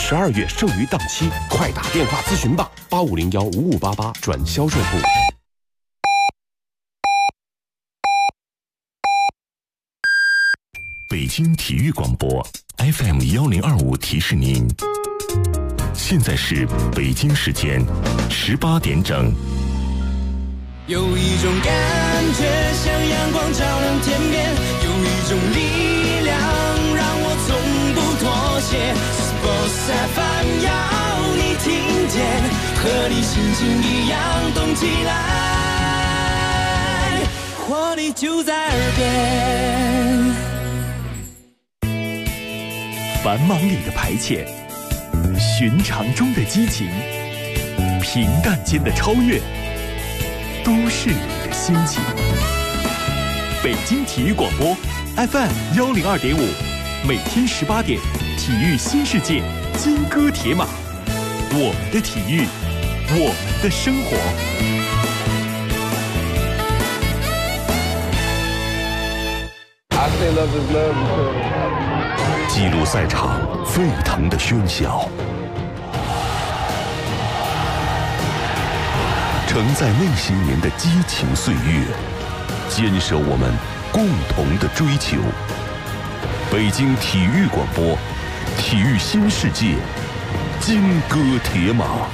12月剩余档期，快打电话咨询吧，85015588转销售部。 北京体育广播 FM1025提示您，现在是北京时间18点整。 有一种感觉像阳光照亮天边，有一种力量让我从不妥协。Sports FM 要你听见，和你心情一样动起来，活力就在耳边。 繁忙里的排遣，寻常中的激情，平淡间的超越，都市里的心情。北京体育广播 FM102.5，每天18点，体育新世界，金戈铁马，我们的体育，我们的生活。 记录赛场沸腾的喧嚣，承载那些年的激情岁月，坚守我们共同的追求。北京体育广播，体育新世界，金戈铁马。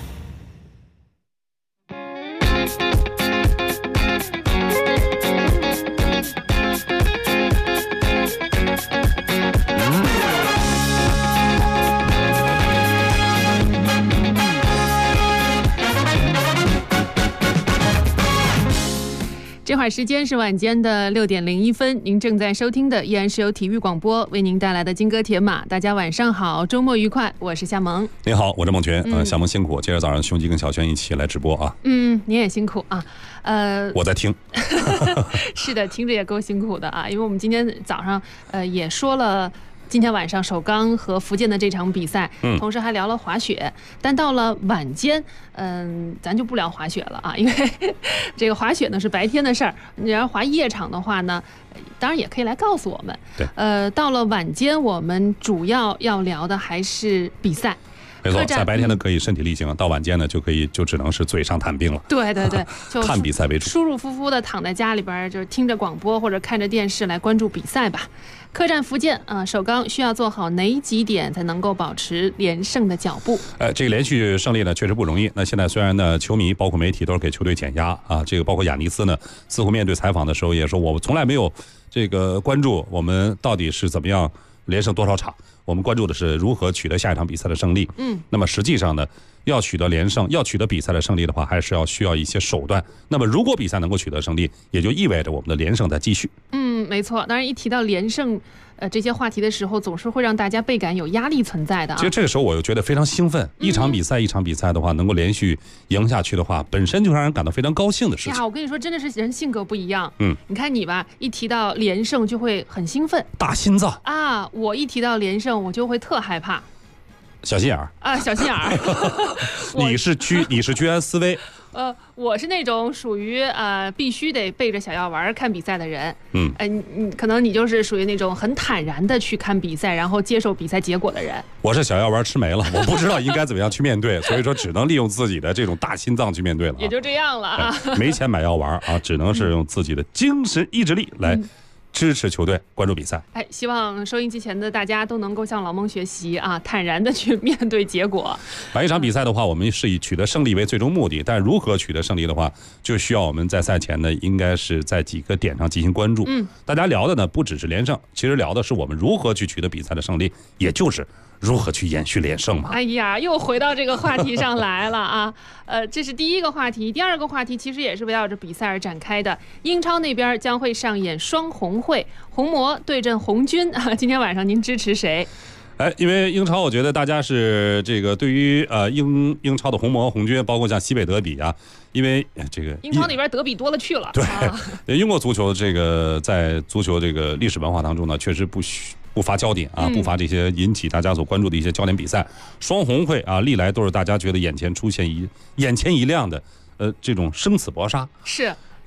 这会儿时间是晚间的6点01分，您正在收听的依然是由体育广播为您带来的金戈铁马。大家晚上好，周末愉快，我是夏萌。 您好，我是孟群。夏萌辛苦，接着早上兄弟跟小轩一起来直播啊。 您也辛苦啊。 我在听。 是的，听着也够辛苦的啊，因为我们今天早上也说了。今天晚上首钢和福建的这场比赛，同时还聊了滑雪，但到了晚间，咱就不聊滑雪了啊，因为这个滑雪呢是白天的事儿，你要滑夜场的话呢，当然也可以来告诉我们。 对， 到了晚间，我们主要要聊的还是比赛。 没错，在白天呢可以身体力行，到晚间呢就只能是嘴上谈兵了。 对对对，就看比赛为主， 舒舒服服的躺在家里边，就是听着广播或者看着电视来关注比赛吧。客战福建首钢需要做好哪几点才能够保持连胜的脚步？ 这个连续胜利呢确实不容易。那现在虽然呢球迷包括媒体都是给球队减压啊，这个包括亚尼斯呢似乎面对采访的时候也说，我从来没有这个关注我们到底是怎么样连胜多少场，我们关注的是如何取得下一场比赛的胜利。那么实际上呢，要取得连胜，要取得比赛的胜利的话，还是需要一些手段。那么如果比赛能够取得胜利，也就意味着我们的连胜在继续。 没错。当然一提到连胜这些话题的时候，总是会让大家倍感有压力存在的。 其实这个时候我又觉得非常兴奋，一场比赛一场比赛的话，能够连续赢下去的话，本身就让人感到非常高兴的事情。 我跟你说，真的是人性格不一样。你看你吧，一提到连胜就会很兴奋， 大心脏啊！我一提到连胜，我就会特害怕， 小心眼儿啊，小心眼儿。 你是居安思危。 我是那种属于必须得背着小药丸看比赛的人。可能你就是属于那种很坦然的去看比赛，然后接受比赛结果的人。 我是小药丸吃没了，我不知道应该怎么样去面对，所以说只能利用自己的这种大心脏去面对了。 也就这样了啊。 没钱买药丸啊，只能是用自己的精神意志力来支持球队，关注比赛。 希望收音机前的大家都能够向老孟学习啊，坦然的去面对结果。 一场比赛的话，我们是以取得胜利为最终目的，但如何取得胜利的话，就需要我们在赛前呢，应该是在几个点上进行关注。大家聊的呢不只是连胜，其实聊的是我们如何去取得比赛的胜利，也就是如何去延续连胜嘛。又回到这个话题上来了啊。这是第一个话题。第二个话题其实也是围绕着比赛而展开的。英超那边将会上演双红会，红魔对阵红军啊。今天晚上您支持谁？ 因为英超，我觉得大家是这个对于英超的红魔、红军，包括像西北德比啊，因为这个英超那边德比多了去了。 对，英国足球这个在足球这个历史文化当中呢，确实不乏焦点啊，不乏这些引起大家所关注的一些焦点比赛。双红会啊，历来都是大家觉得眼前一亮的这种生死搏杀。 是。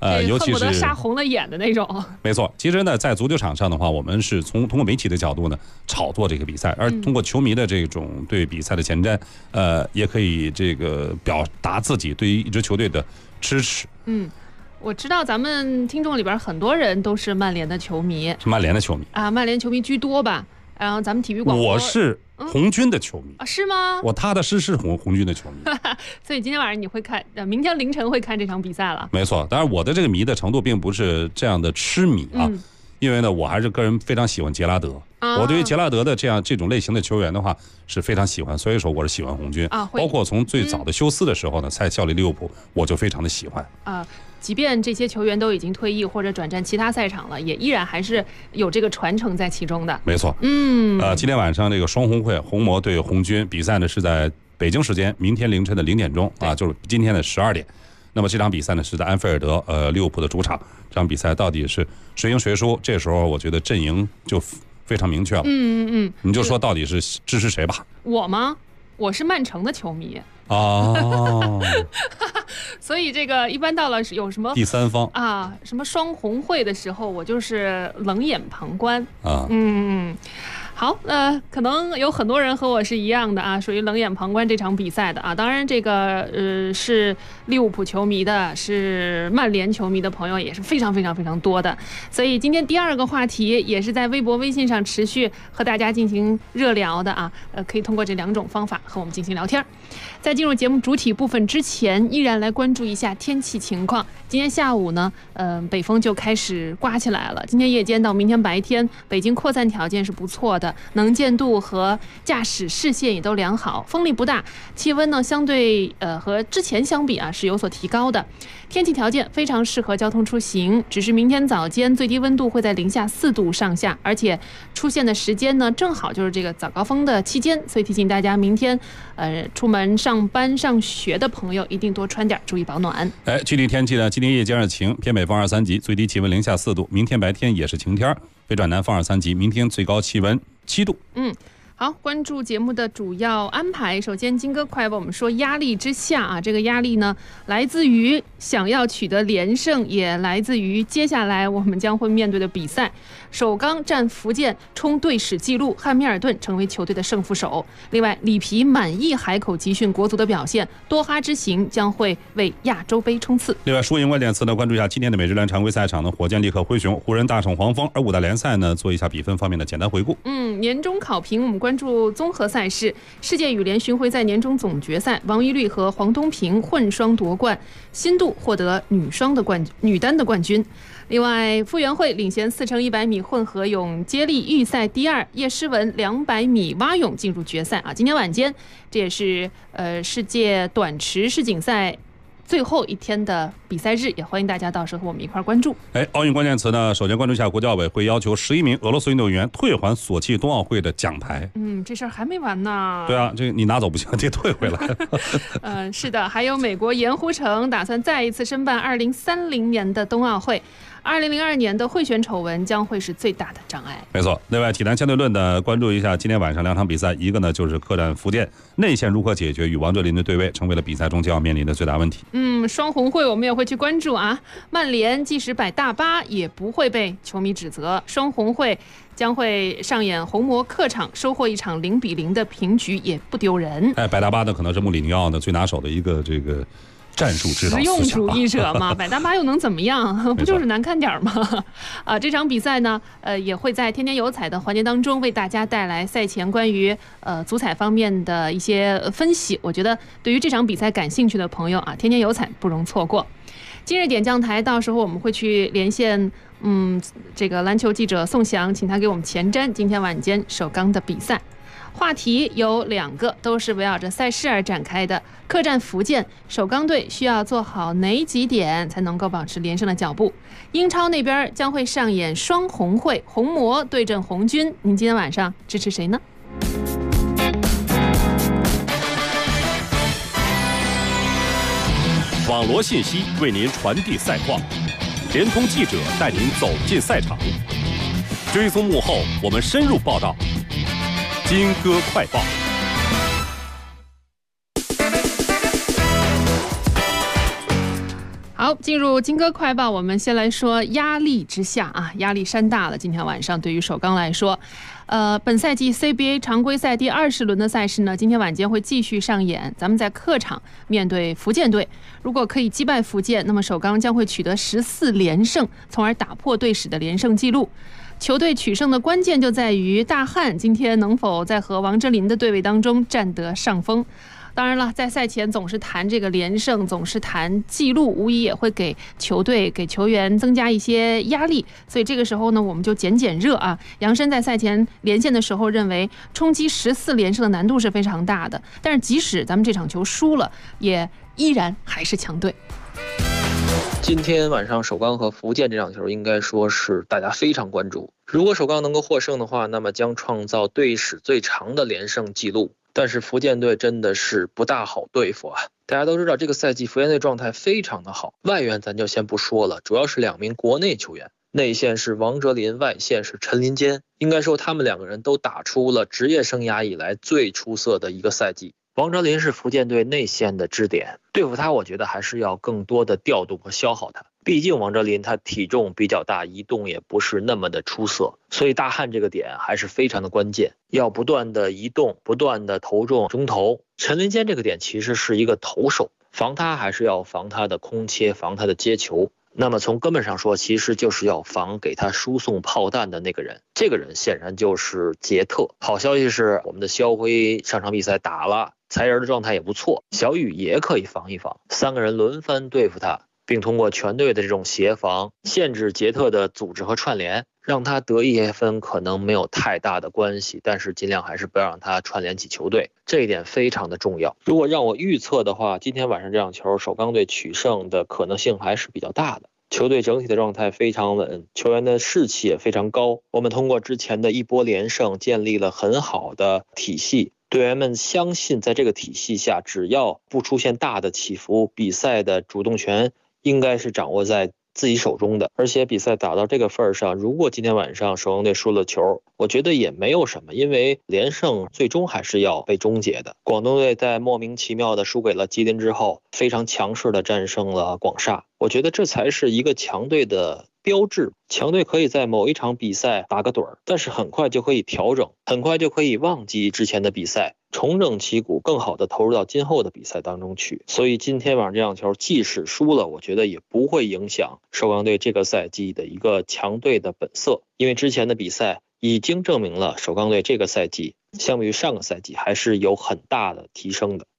尤其是恨不得杀红了眼的那种。 没错，其实呢，在足球场上的话，我们是通过媒体的角度呢炒作这个比赛，而通过球迷的这种对比赛的前瞻，也可以这个表达自己对于一支球队的支持。 我知道咱们听众里边很多人都是曼联的球迷， 是曼联的球迷啊，曼联球迷居多吧？然后咱们体育广播， 我是红军的球迷啊，是吗？ 我踏踏实实红军的球迷， 所以今天晚上你会看，明天凌晨会看这场比赛了。 没错，当然我的这个迷的程度并不是这样的痴迷啊，因为呢，我还是个人非常喜欢杰拉德。我对于杰拉德的这种类型的球员的话是非常喜欢，所以说我是喜欢红军啊。包括从最早的休斯的时候呢，才效力利物浦，我就非常的喜欢啊。即便这些球员都已经退役或者转战其他赛场了，也依然还是有这个传承在其中的。 没错，今天晚上这个双红会红魔对红军比赛呢是在北京时间明天凌晨的0点钟啊，就是今天的12点。那么这场比赛呢是在安菲尔德，利物浦的主场。这场比赛到底是谁赢谁输？这时候我觉得阵营就非常明确了。你就说到底是支持谁吧？ 我吗？我是曼城的球迷。所以这个一般到了有什么第三方啊，什么双红会的时候，我就是冷眼旁观啊。好，可能有很多人和我是一样的啊，属于冷眼旁观这场比赛的啊。当然，这个是利物浦球迷的，是曼联球迷的朋友也是非常非常非常多的。所以今天第二个话题也是在微博、微信上持续和大家进行热聊的啊。可以通过这2种方法和我们进行聊天。在进入节目主体部分之前，依然来关注一下天气情况。今天下午呢，北风就开始刮起来了。今天夜间到明天白天，北京扩散条件是不错的。能见度和驾驶视线也都良好，风力不大，气温呢相对和之前相比啊是有所提高的，天气条件非常适合交通出行。只是明天早间最低温度会在零下4度上下，而且出现的时间呢正好就是这个早高峰的期间，所以提醒大家明天出门上班上学的朋友一定多穿点，注意保暖。 具体天气呢，今天夜间是晴，偏北风2、3级，最低气温零下4度。明天白天也是晴天，北转南风2、3级，明天最高气温7度。 好，关注节目的主要安排。首先，金哥快为我们说压力之下啊，这个压力呢，来自于想要取得连胜，也来自于接下来我们将会面对的比赛。首钢战福建冲队史纪录，汉密尔顿成为球队的胜负手。另外，里皮满意海口集训国足的表现，多哈之行将会为亚洲杯冲刺。 另外，输赢关键词呢，关注一下今天的美职联常规赛场呢，火箭力克灰熊，湖人大胜黄蜂。而5大联赛呢，做一下比分方面的简单回顾。 年终考评我们关注综合赛事，世界羽联巡回赛年终总决赛，王懿律和黄东萍混双夺冠，新度获得女单的冠军。另外，傅园慧领衔4×100米混合泳接力预赛第2，叶诗文200米蛙泳进入决赛啊！今天晚间，这也是世界短池世锦赛最后一天的比赛日，也欢迎大家到时候和我们一块关注。 奥运关键词呢，首先关注一下国际奥委会要求11名俄罗斯运动员退还索契冬奥会的奖牌。 这事儿还没完呢。 对啊，这个你拿走不行，得退回来。 是的，还有美国盐湖城打算再一次申办2030年的冬奥会。2002年的贿选丑闻将会是最大的障碍。 没错。另外，体坛相对论呢，关注一下今天晚上2场比赛，一个呢就是客战福建，内线如何解决与王哲林的对位，成为了比赛中将要面临的最大问题。 双红会我们也会去关注啊。曼联即使摆大巴也不会被球迷指责，双红会将会上演红魔客场收获一场0-0的平局也不丢人。 摆大巴呢可能是穆里尼奥呢最拿手的一个这个战术指导思想， 实用主义者嘛，摆大巴又能怎么样？不就是难看点吗？这场比赛呢，也会在天天有彩的环节当中为大家带来赛前关于足彩方面的一些分析。我觉得对于这场比赛感兴趣的朋友啊，天天有彩不容错过。今日点将台，到时候我们会去连线这个篮球记者宋翔，请他给我们前瞻今天晚间首钢的比赛。话题有2个，都是围绕着赛事而展开的。客战福建，首钢队需要做好哪几点才能够保持连胜的脚步？英超那边将会上演双红会，红魔对阵红军，您今天晚上支持谁呢？ 网罗信息为您传递赛况，联通记者带您走进赛场，追踪幕后，我们深入报道。金歌快报。 好， 好，进入金歌快报，我们先来说压力之下啊，压力山大了。今天晚上对于首钢来说，本赛季 CBA 常规赛第20轮的赛事呢，今天晚间会继续上演。咱们在客场面对福建队，如果可以击败福建，那么首钢将会取得14连胜，从而打破队史的连胜纪录。球队取胜的关键就在于大汉今天能否在和王哲林的对位当中占得上风。当然了，在赛前总是谈这个连胜，总是谈记录，无疑也会给球队、给球员增加一些压力。所以这个时候呢，我们就减热啊。杨申在赛前连线的时候认为，冲击14连胜的难度是非常大的。但是即使咱们这场球输了，也依然还是强队。 今天晚上首钢和福建这场球应该说是大家非常关注。如果首钢能够获胜的话，那么将创造队史最长的连胜纪录。但是福建队真的是不大好对付啊！大家都知道这个赛季福建队状态非常的好，外援咱就先不说了，主要是2名国内球员，内线是王哲林，外线是陈林坚。应该说他们2个人都打出了职业生涯以来最出色的一个赛季。王哲林是福建队内线的支点，对付他我觉得还是要更多的调动和消耗他。毕竟王哲林他体重比较大，移动也不是那么的出色，所以大汉这个点还是非常的关键，要不断的移动，不断的投中中投。陈林坚这个点其实是一个投手，防他还是要防他的空切，防他的接球。那么从根本上说，其实就是要防给他输送炮弹的那个人，这个人显然就是杰特。好消息是我们的肖辉上场比赛打了，才人的状态也不错，小雨也可以防一防，3个人轮番对付他，并通过全队的这种协防，限制杰特的组织和串联，让他得一些分可能没有太大的关系，但是尽量还是不要让他串联起球队，这一点非常的重要。如果让我预测的话，今天晚上这场球首钢队取胜的可能性还是比较大的。球队整体的状态非常稳，球员的士气也非常高。我们通过之前的一波连胜建立了很好的体系，队员们相信在这个体系下，只要不出现大的起伏，比赛的主动权应该是掌握在自己手中的。而且比赛打到这个份上，如果今天晚上首钢队输了球，我觉得也没有什么，因为连胜最终还是要被终结的。广东队在莫名其妙的输给了吉林之后，非常强势的战胜了广厦，我觉得这才是一个强队的标志。强队可以在某一场比赛打个盹儿，但是很快就可以调整，很快就可以忘记之前的比赛，重整旗鼓，更好的投入到今后的比赛当中去。所以今天晚上这场球即使输了，我觉得也不会影响首钢队这个赛季的一个强队的本色，因为之前的比赛已经证明了首钢队这个赛季相比于上个赛季还是有很大的提升的。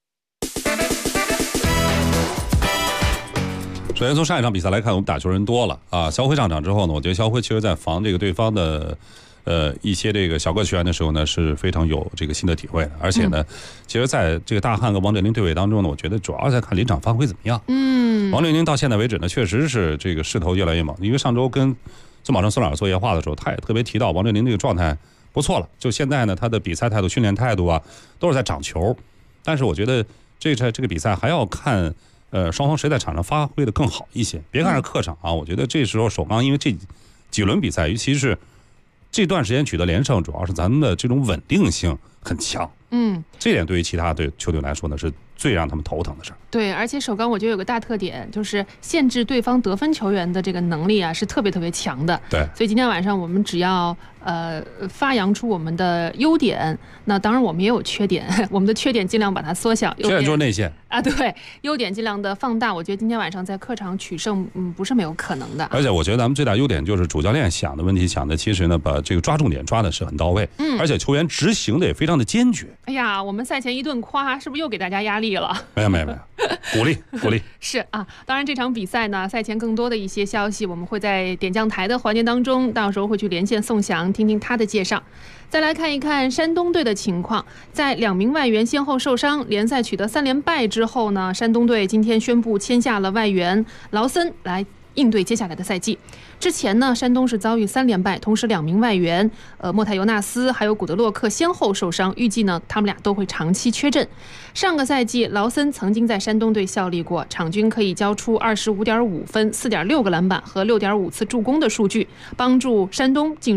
首先从上一场比赛来看，我们打球人多了啊。肖辉上场之后呢，我觉得肖辉其实在防这个对方的一些这个小个球员的时候呢，是非常有这个新的体会的。而且呢，其实在这个大汉跟王哲林对位当中呢，我觉得主要在看临场发挥怎么样。王哲林到现在为止呢，确实是这个势头越来越猛。因为上周跟孙宝成孙老师做夜话的时候，他也特别提到王哲林这个状态不错了。就现在呢，他的比赛态度、训练态度啊，都是在长球。但是我觉得这个比赛还要看。双方谁在场上发挥的更好一些？别看是客场啊，我觉得这时候首钢因为这几轮比赛，尤其是这段时间取得连胜，主要是咱们的这种稳定性很强。这点对于其他队球队来说呢，是最让他们头疼的事儿。 对，而且首钢我觉得有个大特点，就是限制对方得分球员的这个能力啊，是特别特别强的。 对， 所以今天晚上我们只要发扬出我们的优点，那当然我们也有缺点，我们的缺点尽量把它缩小。 缺点就是内线啊，对，优点尽量的放大。我觉得今天晚上在客场取胜，不是没有可能的。 而且我觉得咱们最大优点就是主教练想的问题想的，其实呢把这个抓重点抓的是很到位，而且球员执行的也非常的坚决。 哎呀，我们赛前一顿夸，是不是又给大家压力了？ 没有，鼓励是啊。当然这场比赛呢，赛前更多的一些消息，我们会在点将台的环节当中，到时候会去连线宋翔，听听他的介绍。再来看一看山东队的情况，在2名外援先后受伤，联赛取得3连败之后呢，山东队今天宣布签下了外援劳森来应对接下来的赛季。之前呢，山东是遭遇3连败，同时2名外援莫泰尤纳斯还有古德洛克先后受伤，预计呢他们俩都会长期缺阵。上个赛季劳森曾经在山东队效力过，场均可以交出25.5分、4.6个篮板和6.5次助攻的数据，帮助山东进入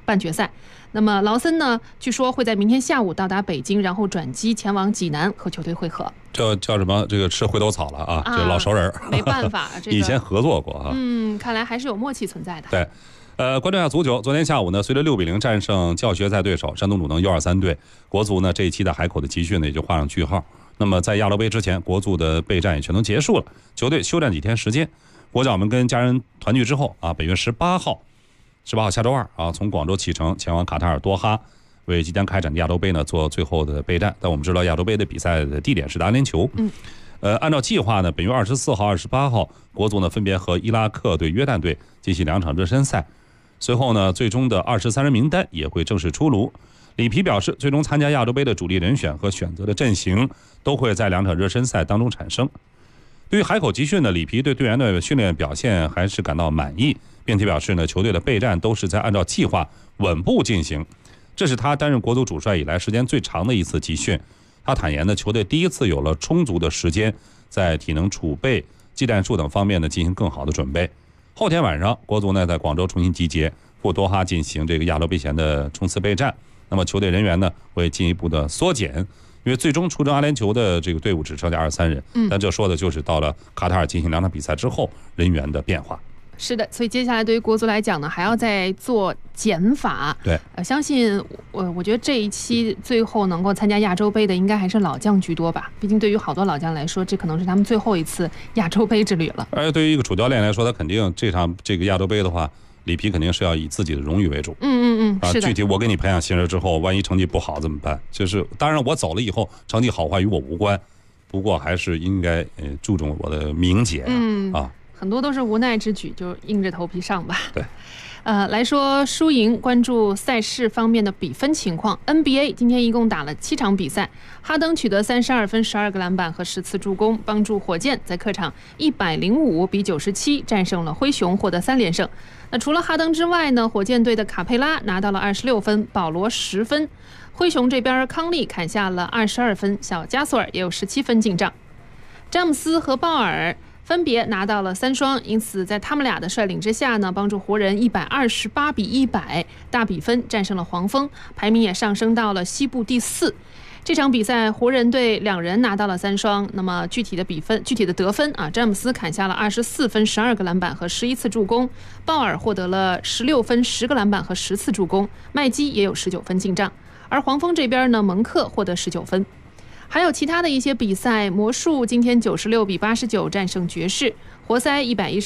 半决赛。那么劳森呢，据说会在明天下午到达北京，然后转机前往济南和球队会合。 这叫什么？这个吃回头草了啊！这老熟人， 没办法，这个以前合作过啊。 看来还是有默契存在的。 对。关注一下足球。昨天下午呢，随着6-0战胜教学赛对手山东鲁能U23队，国足呢这一期的海口的集训呢也就画上句号。那么在亚洲杯之前，国足的备战也全都结束了，球队休战几天时间。国脚们跟家人团聚之后啊，本月18号下周二啊，从广州启程前往卡塔尔多哈，为即将开展的亚洲杯呢做最后的备战。但我们知道亚洲杯的比赛的地点是阿联酋。按照计划呢，本月24号、28号，国足呢分别和伊拉克队、约旦队进行2场热身赛。随后呢，最终的23人名单也会正式出炉。里皮表示，最终参加亚洲杯的主力人选和选择的阵型都会在2场热身赛当中产生。对于海口集训呢，里皮对队员的训练表现还是感到满意，并且表示呢，球队的备战都是在按照计划稳步进行。这是他担任国足主帅以来时间最长的一次集训。他坦言呢，球队第一次有了充足的时间，在体能储备、技战术等方面呢进行更好的准备。后天晚上，国足呢在广州重新集结，赴多哈进行这个亚洲杯前的冲刺备战。那么球队人员呢会进一步的缩减，因为最终出征阿联酋的这个队伍只剩下23人。但这说的就是到了卡塔尔进行2场比赛之后人员的变化。 是的，所以接下来对于国足来讲呢，还要再做减法。 对， 相信我觉得这一期最后能够参加亚洲杯的，应该还是老将居多吧。毕竟对于好多老将来说，这可能是他们最后一次亚洲杯之旅了。 而对于一个主教练来说，他肯定这场这个亚洲杯的话，里皮肯定是要以自己的荣誉为主。 是的。 具体我给你培养新人之后，万一成绩不好怎么办？就是当然我走了以后，成绩好坏与我无关，不过还是应该注重我的名节啊。 很多都是无奈之举，就硬着头皮上吧。 对， 来说输赢，关注赛事方面的比分情况。NBA 今天一共打了7场比赛，哈登取得32分、12个篮板和10次助攻，帮助火箭在客场105-97战胜了灰熊，获得3连胜。那除了哈登之外呢，火箭队的卡佩拉拿到了26分，保罗10分。灰熊这边康利砍下了22分，小加索尔也有17分进账。詹姆斯和鲍尔分别拿到了3双，因此在他们俩的率领之下呢，帮助湖人128-100大比分战胜了黄蜂，排名也上升到了西部第4。这场比赛湖人队2人拿到了3双，那么具体的得分啊，詹姆斯砍下了24分、12个篮板和11次助攻，鲍尔获得了16分、10个篮板和10次助攻，麦基也有19分进账。而黄蜂这边呢，蒙克获得19分。还有其他的一些比赛，魔术今天96-89战胜爵士，活塞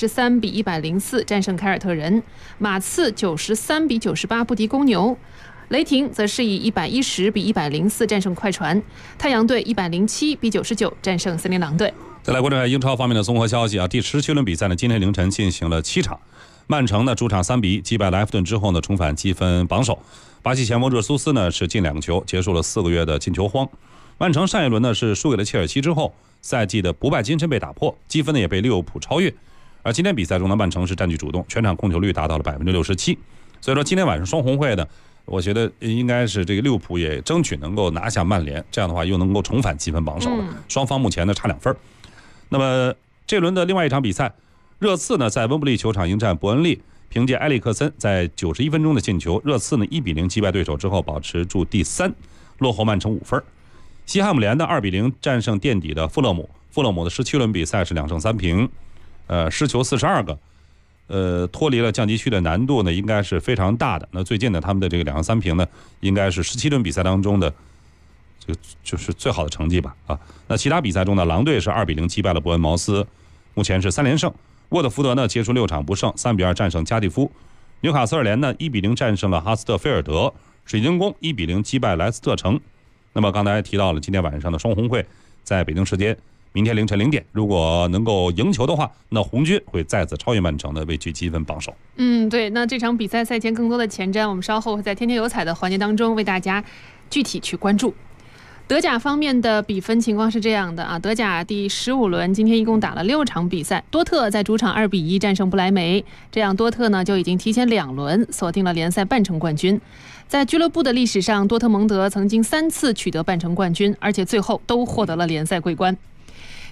113-104战胜凯尔特人，马刺93-98不敌公牛，雷霆则是以110-104战胜快船，太阳队107-99战胜森林狼队。 再来关注一下英超方面的综合消息啊，第17轮比赛呢，今天凌晨进行了7场。曼城呢主场3-1击败了埃弗顿之后呢，重返积分榜首。巴西前锋热苏斯呢是进2球，结束了4个月的进球荒。曼城上一轮呢是输给了切尔西之后，赛季的不败金身被打破，积分呢也被利物浦超越。而今天比赛中呢，曼城是占据主动，全场控球率达到了67%。所以说今天晚上双红会呢，我觉得应该是这个利物浦也争取能够拿下曼联，这样的话又能够重返积分榜首了。双方目前呢差2分。那么这轮的另外一场比赛，热刺呢在温布利球场迎战伯恩利，凭借埃里克森在91分钟的进球，热刺呢1-0击败对手之后保持住第3，落后曼城5分。西汉姆联的2-0战胜垫底的富勒姆，富勒姆的17轮比赛是2胜3平，失球42个，脱离了降级区的难度呢应该是非常大的。那最近呢他们的这个2胜3平呢，应该是17轮比赛当中的这个就是最好的成绩吧啊。那其他比赛中呢，狼队是2-0击败了伯恩茅斯，目前是3连胜。沃特福德呢结束6场不胜，3-2战胜加蒂夫。纽卡斯尔联呢1-0战胜了哈斯特菲尔德，水晶宫1-0击败莱斯特城。那么刚才提到了今天晚上的双红会，在北京时间明天凌晨0点，如果能够赢球的话，那红军会再次超越曼城的，位居积分榜首。 对，那这场比赛赛前更多的前瞻，我们稍后会在天天有彩的环节当中为大家具体去关注。德甲方面的比分情况是这样的啊，德甲第15轮今天一共打了6场比赛，多特在主场2-1战胜不莱梅，这样多特呢就已经提前2轮锁定了联赛半程冠军。在俱乐部的历史上，多特蒙德曾经3次取得半程冠军，而且最后都获得了联赛桂冠。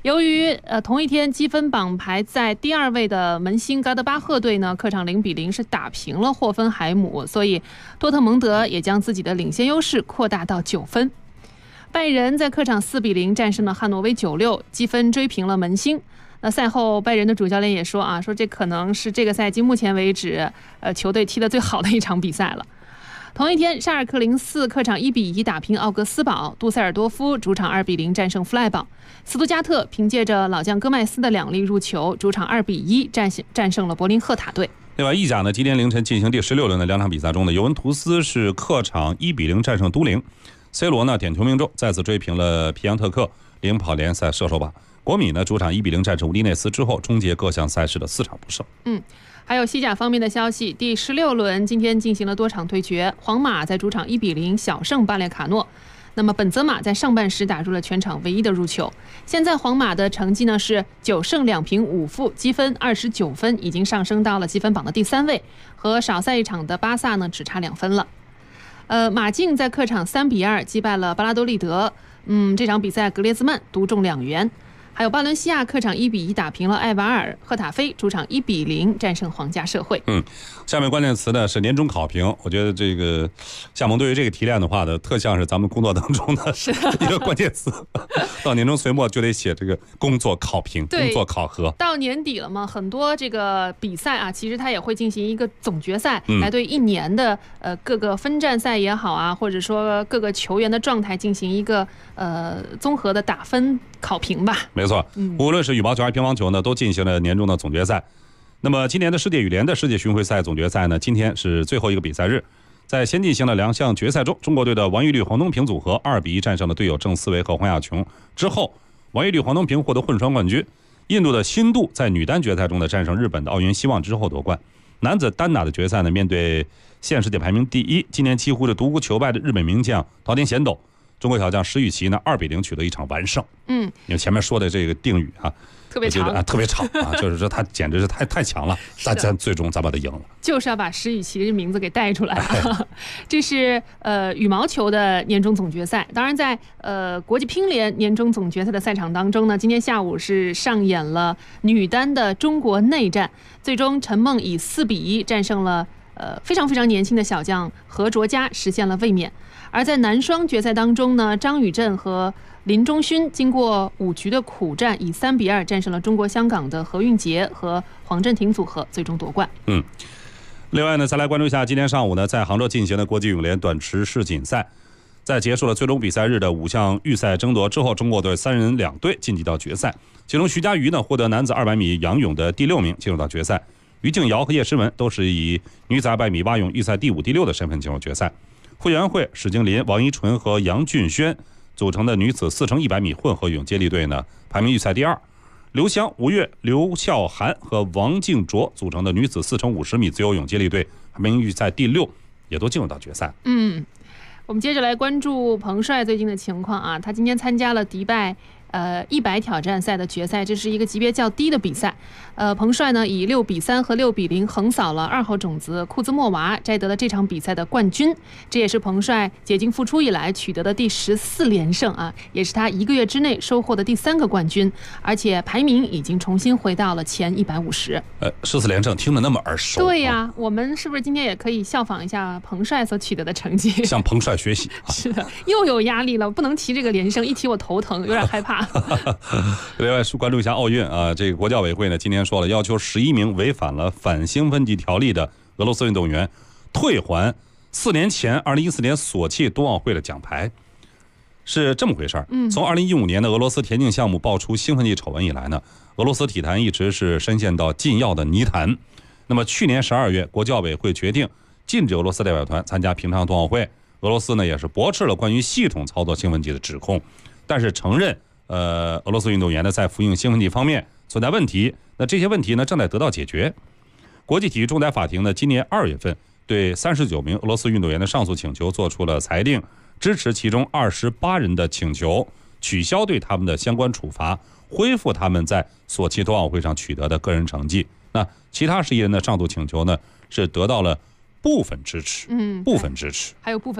由于同一天积分榜排在第2位的门兴嘎德巴赫队呢，客场0-0是打平了霍芬海姆，所以多特蒙德也将自己的领先优势扩大到9分。拜仁在客场4-0战胜了汉诺威96，积分追平了门兴。那赛后拜仁的主教练也说说这可能是这个赛季目前为止球队踢得最好的一场比赛了。同一天，沙尔克04客场1-1打平奥格斯堡，杜塞尔多夫主场2-0战胜弗赖堡，斯图加特凭借着老将戈麦斯的2粒入球，主场2-1战胜了柏林赫塔队。 另外，意甲呢，今天凌晨进行第16轮的2场比赛中呢，尤文图斯是客场1-0战胜都灵，C 罗呢点球命中，再次追平了皮扬特克领跑联赛射手榜。国米呢主场1-0战胜乌迪内斯之后，终结各项赛事的4场不胜。 还有西甲方面的消息，第16轮今天进行了多场对决，皇马在主场1-0小胜巴列卡诺。那么本泽马在上半时打入了全场唯一的入球。现在皇马的成绩呢是9胜2平5负，积分29分，已经上升到了积分榜的第3位，和少赛一场的巴萨呢只差2分了。马竞在客场3-2击败了巴拉多利德，这场比赛格列兹曼独中2元。还有巴伦西亚客场1-1打平了艾瓦尔，赫塔菲主场1-0战胜皇家社会。 下面关键词呢是年终考评，我觉得这个夏萌对于这个提炼的话呢，特像是咱们工作当中的一个关键词。到年终岁末就得写这个工作考评、工作考核。 到年底了嘛，很多这个比赛其实它也会进行一个总决赛，来对一年的各个分站赛也好或者说各个球员的状态进行一个综合的打分考评吧。 没错，无论是羽毛球还是乒乓球呢，都进行了年终的总决赛。那么今年的世界羽联的世界巡回赛总决赛呢，今天是最后一个比赛日。在先进行了2项决赛中，中国队的王玉律、黄东萍组合2-1战胜了队友郑思维和黄雅琼之后，王玉律、黄东萍获得混双冠军。印度的辛杜在女单决赛中的战胜日本的奥原希望之后夺冠。男子单打的决赛呢，面对现世界排名第1、今年几乎是独孤求败的日本名将桃田贤斗，中国小将石宇奇呢2-0取得一场完胜。因为前面说的这个定语特别长特别长就是说他简直是太强了，咱最终咱把他赢了， 就是要把石宇奇的名字给带出来这是羽毛球的年终总决赛。当然在国际乒联年终总决赛的赛场当中呢，今天下午是上演了女单的中国内战，最终陈梦以4-1战胜了非常非常年轻的小将何卓佳，实现了卫冕。而在男双决赛当中呢，张宇镇和林中勋经过5局的苦战，以3-2战胜了中国香港的何韵洁和黄镇廷组合，最终夺冠。 另外呢，再来关注一下今天上午呢，在杭州进行的国际泳联短池世锦赛，在结束了最终比赛日的5项预赛争夺之后，中国队3人2队晋级到决赛。其中徐嘉余呢获得男子200米仰泳的第6名，进入到决赛。于静瑶和叶诗文都是以女子200米蛙泳预赛第5、第6的身份进入决赛。会员会史静林、王一纯和杨俊轩组成的女子4乘100米混合泳接力队呢，排名预赛第2。刘湘、吴越、刘笑涵和王静卓组成的女子4乘50米自由泳接力队，排名预赛第6，也都进入到决赛。 我们接着来关注彭帅最近的情况他今天参加了迪拜100挑战赛的决赛，这是一个级别较低的比赛。彭帅呢以6-3和6-0横扫了2号种子库兹莫娃，摘得了这场比赛的冠军。这也是彭帅解禁复出以来取得的第14连胜也是他1个月之内收获的第3个冠军，而且排名已经重新回到了前150。 14连胜听得那么耳熟。 对呀，我们是不是今天也可以效仿一下彭帅所取得的成绩， 向彭帅学习是的，又有压力了，不能提这个连胜，一提我头疼，有点害怕。 另外关注一下奥运这个国教委会呢今天说了，要求11名违反了反兴奋剂条例的俄罗斯运动员退还4年前2014年索契冬奥会的奖牌。是这么回事从2015年的俄罗斯田径项目爆出兴奋剂丑闻以来呢，俄罗斯体坛一直是深陷到禁药的泥潭。那么去年12月，国教委会决定禁止俄罗斯代表团参加平昌冬奥会。俄罗斯呢也是驳斥了关于系统操作兴奋剂的指控，但是承认俄罗斯运动员呢在服用兴奋剂方面存在问题，那这些问题呢正在得到解决。国际体育仲裁法庭呢今年2月份对39名俄罗斯运动员的上诉请求做出了裁定，支持其中28人的请求，取消对他们的相关处罚，恢复他们在索契冬奥会上取得的个人成绩。那其他11人的上诉请求呢是得到了部分支持，部分支持， 还有部分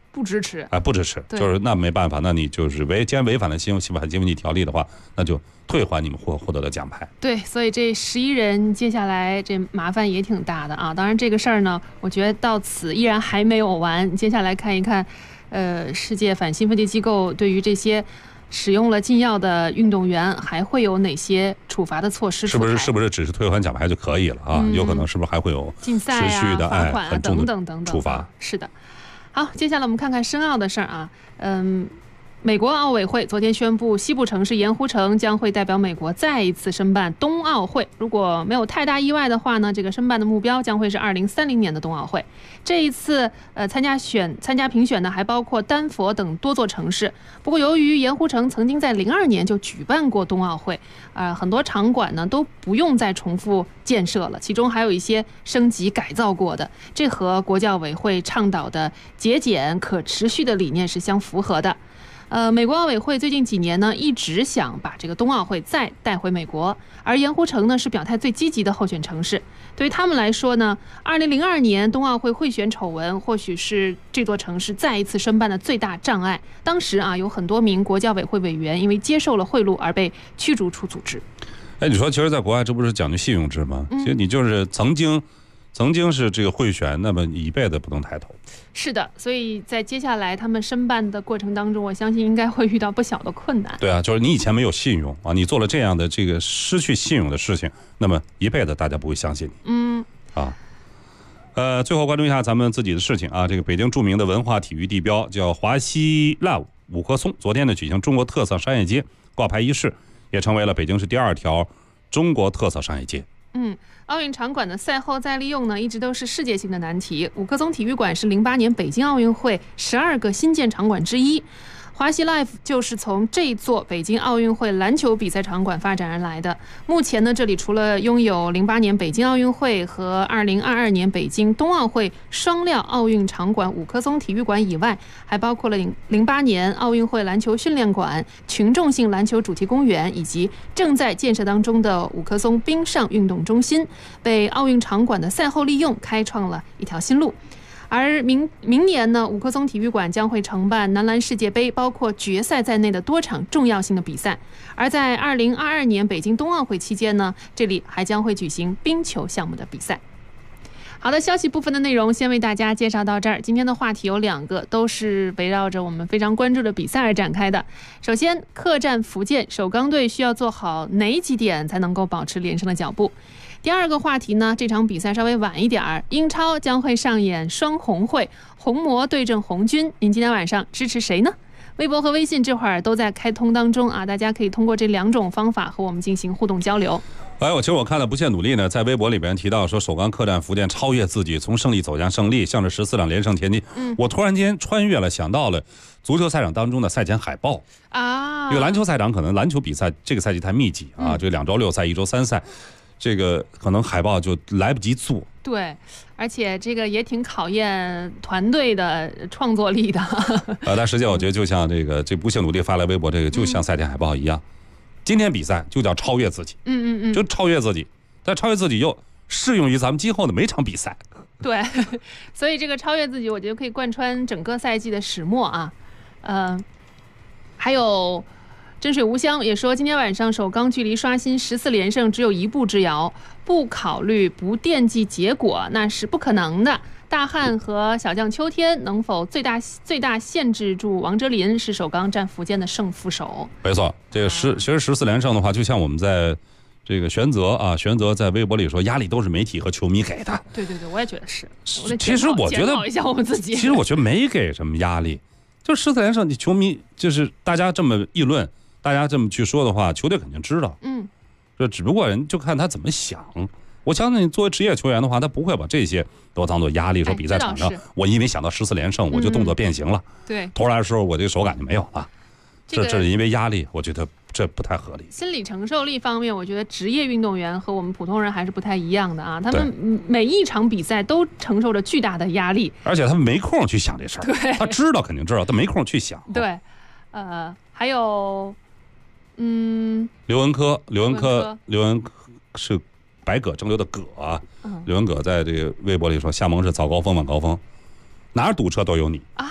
不支持。 不支持，就是那没办法，那你就是既然违反了反兴奋剂条例的话，那就退还你们获得的奖牌。 对，所以这11人接下来这麻烦也挺大的啊。当然这个事儿呢，我觉得到此依然还没有完。接下来看一看，世界反兴奋剂机构对于这些使用了禁药的运动员还会有哪些处罚的措施出台？ 是不是只是退还奖牌就可以了啊？有可能是不是还会有禁赛啊、 持续的罚款啊等等处罚？ 是的。好，接下来我们看看申奥的事儿啊。美国奥委会昨天宣布，西部城市盐湖城将会代表美国再一次申办冬奥会。如果没有太大意外的话呢，这个申办的目标将会是2030年的冬奥会。这一次参加评选呢，还包括丹佛等多座城市。不过由于盐湖城曾经在02年就举办过冬奥会，很多场馆呢都不用再重复建设了，其中还有一些升级改造过的，这和国际奥委会倡导的节俭可持续的理念是相符合的。美国奥委会最近几年呢，一直想把这个冬奥会再带回美国，而盐湖城呢是表态最积极的候选城市。对于他们来说呢，2002年冬奥会贿选丑闻或许是这座城市再一次申办的最大障碍。当时有很多名国际奥委会委员因为接受了贿赂而被驱逐出组织。 你说其实在国外这不是讲究信用制吗？其实你就是曾经是这个贿选，那么你一辈子不能抬头。 是的，所以在接下来他们申办的过程当中，我相信应该会遇到不小的困难。 对啊，就是你以前没有信用啊，你做了这样的这个失去信用的事情，那么一辈子大家不会相信你。最后关注一下咱们自己的事情啊，这个北京著名的文化体育地标叫华西 Live 五棵松，昨天呢举行中国特色商业街挂牌仪式，也成为了北京市第2条中国特色商业街。 奥运场馆的赛后再利用呢，一直都是世界性的难题。五棵松体育馆是08年北京奥运会12个新建场馆之一。华西 Live 就是从这座北京奥运会篮球比赛场馆发展而来的。目前呢，这里除了拥有08年北京奥运会和2022年北京冬奥会双料奥运场馆五棵松体育馆以外，还包括了08年奥运会篮球训练馆、群众性篮球主题公园，以及正在建设当中的五棵松冰上运动中心，被奥运场馆的赛后利用开创了一条新路。而明年呢，五棵松体育馆将会承办男篮世界杯，包括决赛在内的多场重要性的比赛。而在2022年北京冬奥会期间呢，这里还将会举行冰球项目的比赛。好的，消息部分的内容先为大家介绍到这儿。今天的话题有2个，都是围绕着我们非常关注的比赛而展开的。首先，客战福建，首钢队需要做好哪几点才能够保持连胜的脚步？第2个话题呢，这场比赛稍微晚一点儿，英超将会上演双红会，红魔对阵红军，您今天晚上支持谁呢？微博和微信这会儿都在开通当中啊，大家可以通过这2种方法和我们进行互动交流。 其实我看了不懈努力呢，在微博里边提到说，首钢客战福建，超越自己，从胜利走向胜利，向着14场连胜前进。我突然间穿越了，想到了足球赛场当中的赛前海报啊，因为篮球赛场可能篮球比赛这个赛季太密集啊，这2周6赛1周3赛。这个可能海报就来不及做， 对，而且这个也挺考验团队的创作力的。 但实际上我觉得就像这不懈努力发来微博，这个就像赛前海报一样，今天比赛就叫超越自己，就超越自己，但超越自己又适用于咱们今后的每场比赛。 对，所以这个超越自己，我觉得可以贯穿整个赛季的始末啊。还有。真水无香也说，今天晚上首钢距离刷新14连胜只有1步之遥，不考虑不惦记结果那是不可能的。大汉和小将秋天能否最大限制住王哲林，是首钢战福建的胜负手。 没错，这个其实14连胜的话，就像我们在这个玄泽在微博里说，压力都是媒体和球迷给的。 对，我也觉得是。 其实我觉得检讨一下我们自己。 其实我觉得没给什么压力，就14连胜，你球迷就是大家这么议论。大家这么去说的话，球队肯定知道。这只不过人就看他怎么想。我相信作为职业球员的话，他不会把这些都当做压力，说比赛场上我因为想到14连胜，我就动作变形了。 对， 投来的时候我这个手感就没有了。这是因为压力，我觉得这不太合理。 心理承受力方面，我觉得职业运动员和我们普通人还是不太一样的啊。他们每一场比赛都承受着巨大的压力， 而且他们没空去想这事儿。他知道肯定知道，他没空去想。 对，还有。 刘文科是白葛蒸馏的葛啊。刘文葛在这个微博里说，夏蒙是早高峰晚高峰，哪儿堵车都有你啊。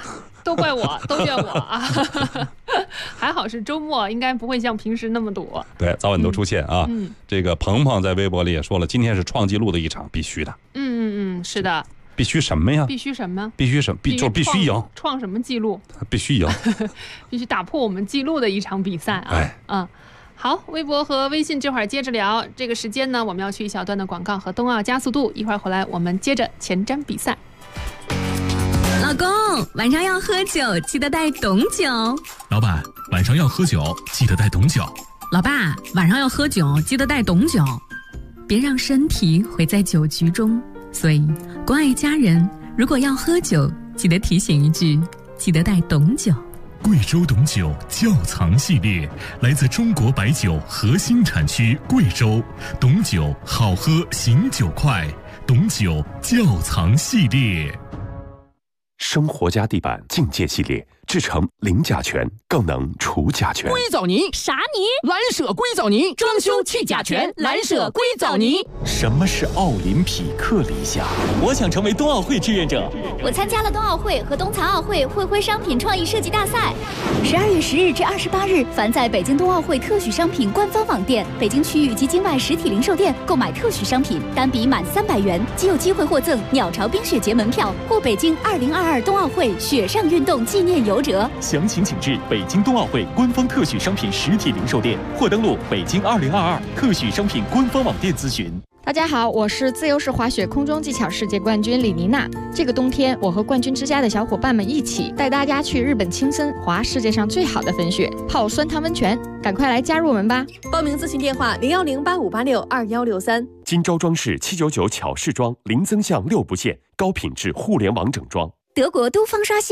都怪我，都怨我啊！还好是周末，应该不会像平时那么多。 对，早晚都出现啊。这个鹏鹏在微博里也说了，今天是创纪录的一场，必须的。 是的。 必须什么呀？ 必须什么？ 必须什么？就是必须赢。 创什么记录？ 必须赢。 必须打破我们记录的一场比赛啊！好，微博和微信这会儿接着聊。这个时间呢，我们要去一小段的广告和冬奥加速度，一会儿回来我们接着前瞻比赛。 老公，晚上要喝酒，记得带董酒。 老板，晚上要喝酒，记得带董酒。 老爸，晚上要喝酒，记得带董酒。别让身体毁在酒局中。所以，关爱家人，如果要喝酒，记得提醒一句，记得带董酒。 贵州董酒窖藏系列，来自中国白酒核心产区贵州，董酒好喝，醒酒快，董酒窖藏系列。 生活家地板境界系列，制成零甲醛，更能除甲醛。 硅藻泥啥泥？ 蓝舍硅藻泥，装修去甲醛，蓝舍硅藻泥。 什么是奥林匹克理想？ 我想成为冬奥会志愿者。 我参加了冬奥会和冬残奥会会徽商品创意设计大赛。12月10日至28日，凡在北京冬奥会特许商品官方网店、北京区域及境外实体零售店购买特许商品，单笔满300元，即有机会获赠鸟巢冰雪节门票或北京2022冬奥会雪上运动纪念游折。 详情请至北京冬奥会官方特许商品实体零售店，或登录北京2022特许商品官方网店咨询。 大家好，我是自由式滑雪空中技巧世界冠军李妮娜。这个冬天，我和冠军之家的小伙伴们一起带大家去日本青森滑世界上最好的粉雪，泡酸汤温泉，赶快来加入我们吧！ 报名咨询电话01085862163。 金招装饰799巧饰装，零增项6不限，高品质互联网整装。 德国都方刷新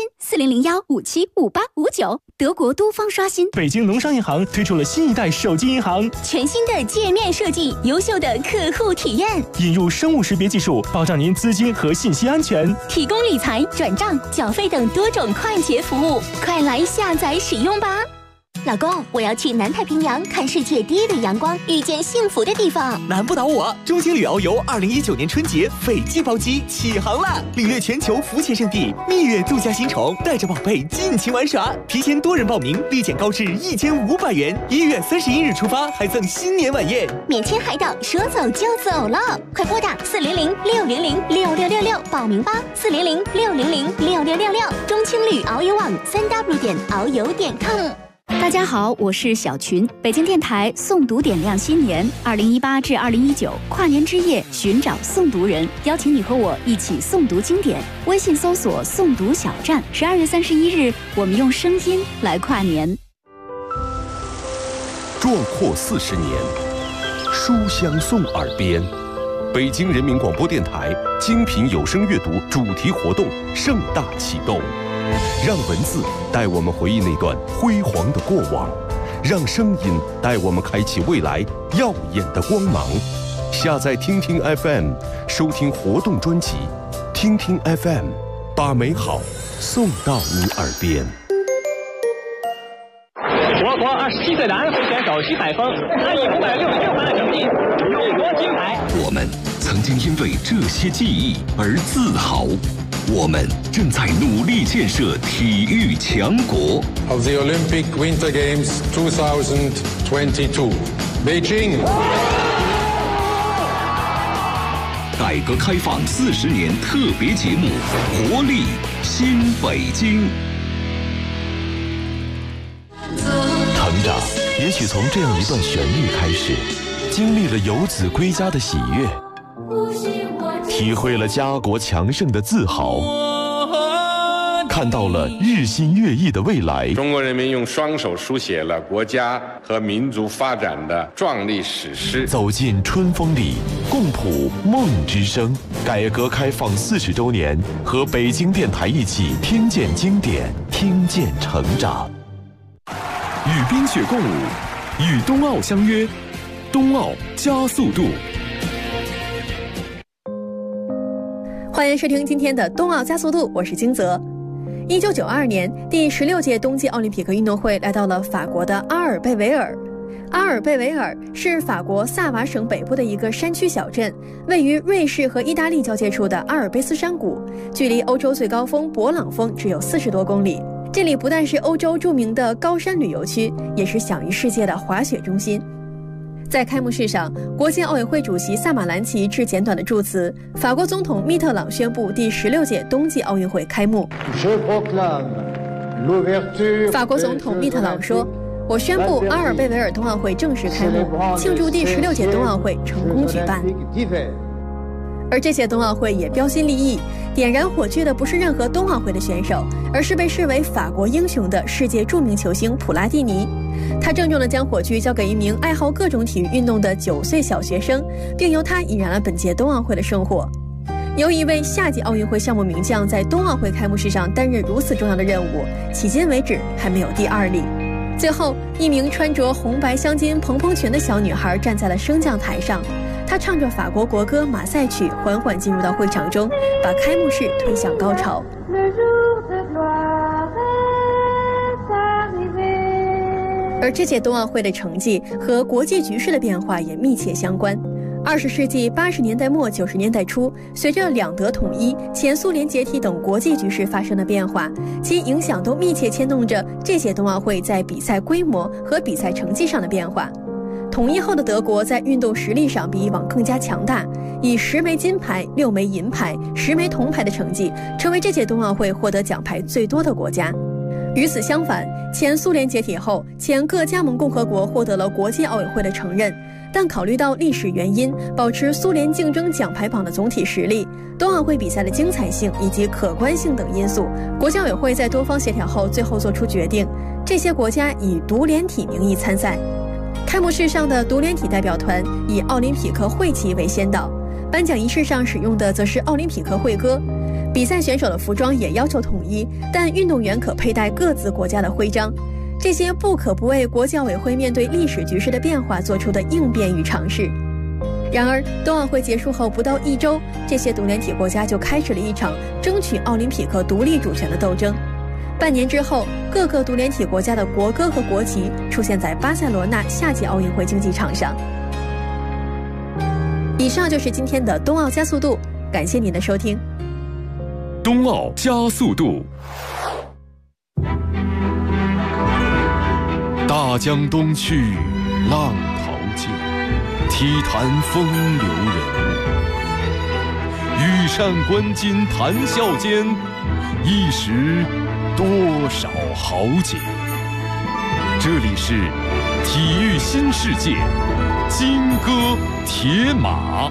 4001575859，德国都方刷新。 北京农商银行推出了新一代手机银行， 全新的界面设计，优秀的客户体验， 引入生物识别技术，保障您资金和信息安全， 提供理财、转账、缴费等多种快捷服务，快来下载使用吧！老公，我要去南太平洋看世界第一的阳光，遇见幸福的地方。 难不倒我！中青旅遨游2019年春节斐济包机起航了，领略全球浮潜圣地，蜜月度假新宠，带着宝贝尽情玩耍。提前多人报名，立减高至1500元。1月31日出发，还赠新年晚宴， 免签海岛，说走就走了。快拨打400-600-6666报名吧，400-600-6666。中青旅遨游网3w.遨游.com。大家好，我是小群，北京电台诵读点亮新年2018至2019跨年之夜，寻找诵读人，邀请你和我一起诵读经典。微信搜索诵读小站，12月31日，我们用声音来跨年。 壮阔40年，书香送耳边。北京人民广播电台精品有声阅读主题活动盛大启动。让文字带我们回忆那段辉煌的过往，让声音带我们开启未来耀眼的光芒。下载听听 FM， 收听活动专辑，听听 FM， 把美好送到你耳边。 我国27岁的安徽选手徐海峰，他以566分的成绩勇夺金牌。 我们曾经因为这些记忆而自豪。我们正在努力建设体育强国。 Of the Olympic Winter Games 2022, Beijing. 改革开放40年特别节目《活力新北京》。 成长，也许从这样一段旋律开始，经历了游子归家的喜悦。体会了家国强盛的自豪，看到了日新月异的未来。 中国人民用双手书写了国家和民族发展的壮丽史诗。 走进春风里，共谱梦之声。改革开放40周年，和北京电台一起听见经典，听见成长。 与冰雪共舞，与冬奥相约，冬奥加速度。 欢迎收听今天的冬奥加速度，我是金泽。1992年，第16届冬季奥林匹克运动会来到了法国的阿尔贝维尔。 阿尔贝维尔是法国萨瓦省北部的一个山区小镇，位于瑞士和意大利交界处的阿尔卑斯山谷，距离欧洲最高峰勃朗峰只有40多公里。这里不但是欧洲著名的高山旅游区，也是享誉世界的滑雪中心。在开幕式上，国际奥委会主席萨马兰奇致简短的祝词，法国总统密特朗宣布第16届冬季奥运会开幕。法国总统密特朗说，我宣布阿尔贝维尔冬奥会正式开幕，庆祝第16届冬奥会成功举办。而这届冬奥会也标新立异，点燃火炬的不是任何冬奥会的选手，而是被视为法国英雄的世界著名球星普拉蒂尼。他郑重地将火炬交给一名爱好各种体育运动的9岁小学生，并由他引燃了本届冬奥会的圣火。由一位夏季奥运会项目名将在冬奥会开幕式上担任如此重要的任务，迄今为止还没有第2例。最后，一名穿着红白相间蓬蓬裙的小女孩站在了升降台上，她唱着法国国歌《马赛曲》，缓缓进入到会场中，把开幕式推向高潮。而这届冬奥会的成绩和国际局势的变化也密切相关。20世纪80年代末90年代初，随着两德统一、前苏联解体等国际局势发生的变化，其影响都密切牵动着这届冬奥会在比赛规模和比赛成绩上的变化。统一后的德国在运动实力上比以往更加强大，以10枚金牌、6枚银牌、10枚铜牌的成绩，成为这届冬奥会获得奖牌最多的国家。与此相反，前苏联解体后，前各加盟共和国获得了国际奥委会的承认，但考虑到历史原因，保持苏联竞争奖牌榜的总体实力、冬奥会比赛的精彩性以及可观性等因素，国际奥委会在多方协调后最后做出决定，这些国家以独联体名义参赛。开幕式上的独联体代表团以奥林匹克会旗为先导，颁奖仪式上使用的则是奥林匹克会歌。比赛选手的服装也要求统一，但运动员可佩戴各自国家的徽章。这些不可不为国际奥委会面对历史局势的变化做出的应变与尝试。然而，冬奥会结束后不到1周，这些独联体国家就开始了一场争取奥林匹克独立主权的斗争。半年之后，各个独联体国家的国歌和国旗出现在巴塞罗那夏季奥运会竞技场上。以上就是今天的冬奥加速度，感谢您的收听。 冬奥加速度。大江东去，浪淘尽，体坛风流人物。羽扇纶巾谈笑间，一时多少豪杰。这里是体育新世界，金戈铁马。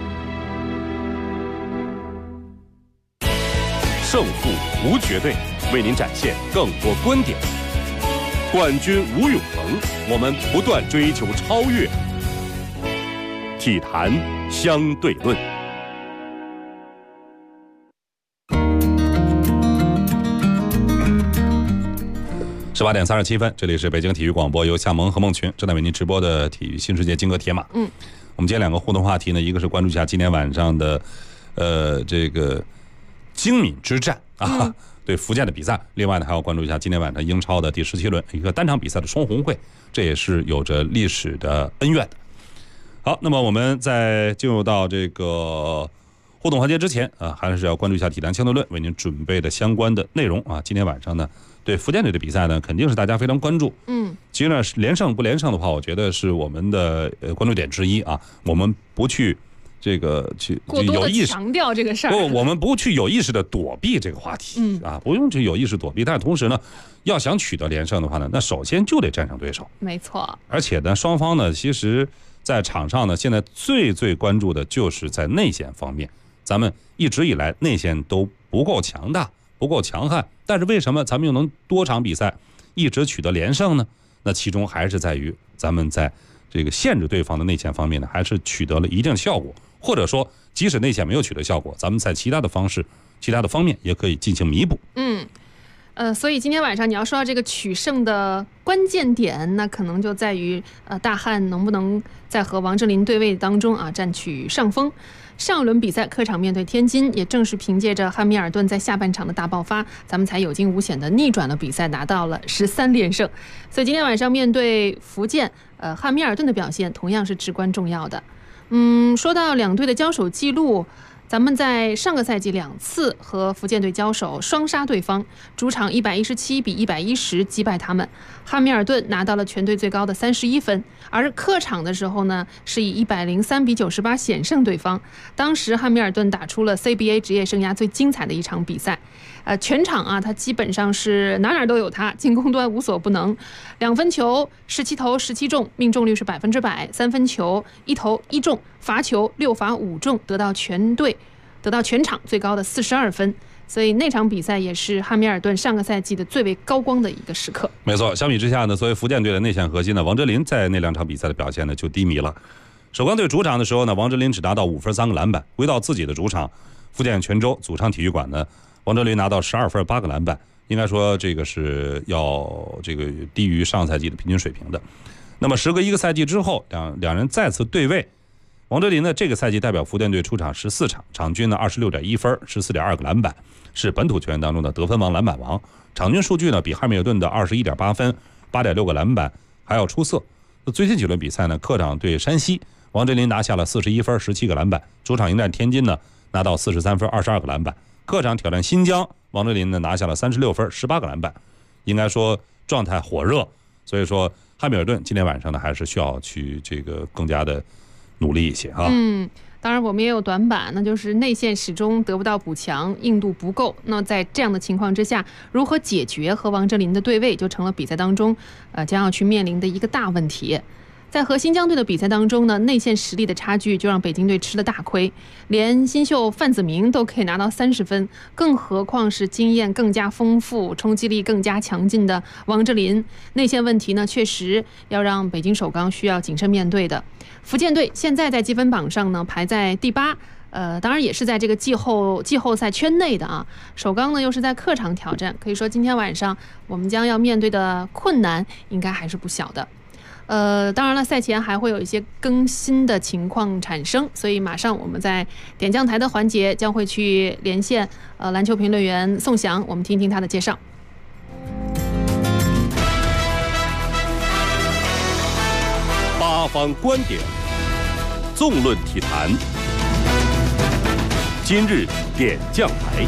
胜负无绝对，为您展现更多观点。冠军无永恒，我们不断追求超越。体坛相对论。 18点37分，这里是北京体育广播，由夏萌和孟群正在为您直播的体育新世界金戈铁马。我们今天2个互动话题呢，一个是关注一下今天晚上的这个精敏之战啊，对福建的比赛。另外呢，还要关注一下今天晚上英超的第17轮一个单场比赛的双红会，这也是有着历史的恩怨的。好，那么我们在进入到这个互动环节之前啊，还是要关注一下体坛相对论为您准备的相关的内容啊。今天晚上呢，对福建队的比赛呢，肯定是大家非常关注。其实呢，连胜不连胜的话，我觉得是我们的关注点之一啊。我们不去这个去过多的强调这个事儿， 我们不去有意识的躲避这个话题，不用去有意识躲避，但是同时呢，要想取得连胜的话呢，那首先就得战胜对手。 没错。而且呢，双方呢，其实在场上呢，现在最关注的就是在内线方面，咱们一直以来内线都不够强大，不够强悍，但是为什么咱们又能多场比赛一直取得连胜呢？那其中还是在于咱们在这个限制对方的内线方面呢，还是取得了一定的效果。或者说，即使内线没有取得效果，咱们在其他的方面也可以进行弥补。 所以今天晚上你要说到这个取胜的关键点，那可能就在于大汉能不能在和王哲林对位当中啊占取上风。上一轮比赛客场面对天津，也正是凭借着汉密尔顿在下半场的大爆发，咱们才有惊无险的逆转了比赛，拿到了13连胜。所以今天晚上面对福建，汉密尔顿的表现同样是至关重要的。说到两队的交手记录，咱们在上个赛季2次和福建队交手，双杀对方，主场117比110击败他们。汉密尔顿拿到了全队最高的31分，而客场的时候呢，是以103比98险胜对方。当时汉密尔顿打出了 CBA 职业生涯最精彩的一场比赛。全场啊，他基本上是哪都有他，进攻端无所不能。2分球17投17中，命中率是100%；3分球1投1中，罚球6罚5中，得到全场最高的42分。所以那场比赛也是汉密尔顿上个赛季的最为高光的一个时刻。 没错，相比之下呢，作为福建队的内线核心呢，王哲林在那2场比赛的表现呢就低迷了。首钢队主场的时候呢，王哲林只拿到5分3个篮板；回到自己的主场福建泉州祖昌体育馆呢，王哲林拿到12分8个篮板，应该说这个是要低于上赛季的平均水平的。那么时隔1个赛季之后，两人再次对位。王哲林呢，这个赛季代表福建队出场14场，场均呢26.1分，14.2个篮板，是本土球员当中的得分王、篮板王。场均数据呢，比汉密尔顿的21.8分、8.6个篮板还要出色。那最近几轮比赛呢，客场对山西，王哲林拿下了41分、17个篮板；主场迎战天津呢，拿到43分、22个篮板；客场挑战新疆，王哲林呢拿下了36分、18个篮板。应该说状态火热，所以说汉密尔顿今天晚上呢，还是需要去更加的努力一些啊。 当然我们也有短板，那就是内线始终得不到补强，硬度不够。那在这样的情况之下，如何解决和王哲林的对位，就成了比赛当中将要去面临的一个大问题。在和新疆队的比赛当中呢，内线实力的差距就让北京队吃了大亏，连新秀范子铭都可以拿到30分，更何况是经验更加丰富、冲击力更加强劲的王哲林。内线问题呢，确实要让北京首钢需要谨慎面对的。福建队现在在积分榜上呢排在第8，当然也是在这个季后赛圈内的啊。首钢呢又是在客场挑战，可以说今天晚上我们将要面对的困难应该还是不小的。当然了，赛前还会有一些更新的情况产生，所以马上我们在点将台的环节将会去连线篮球评论员宋翔，我们听听他的介绍。 八方观点，纵论体坛，今日点将台。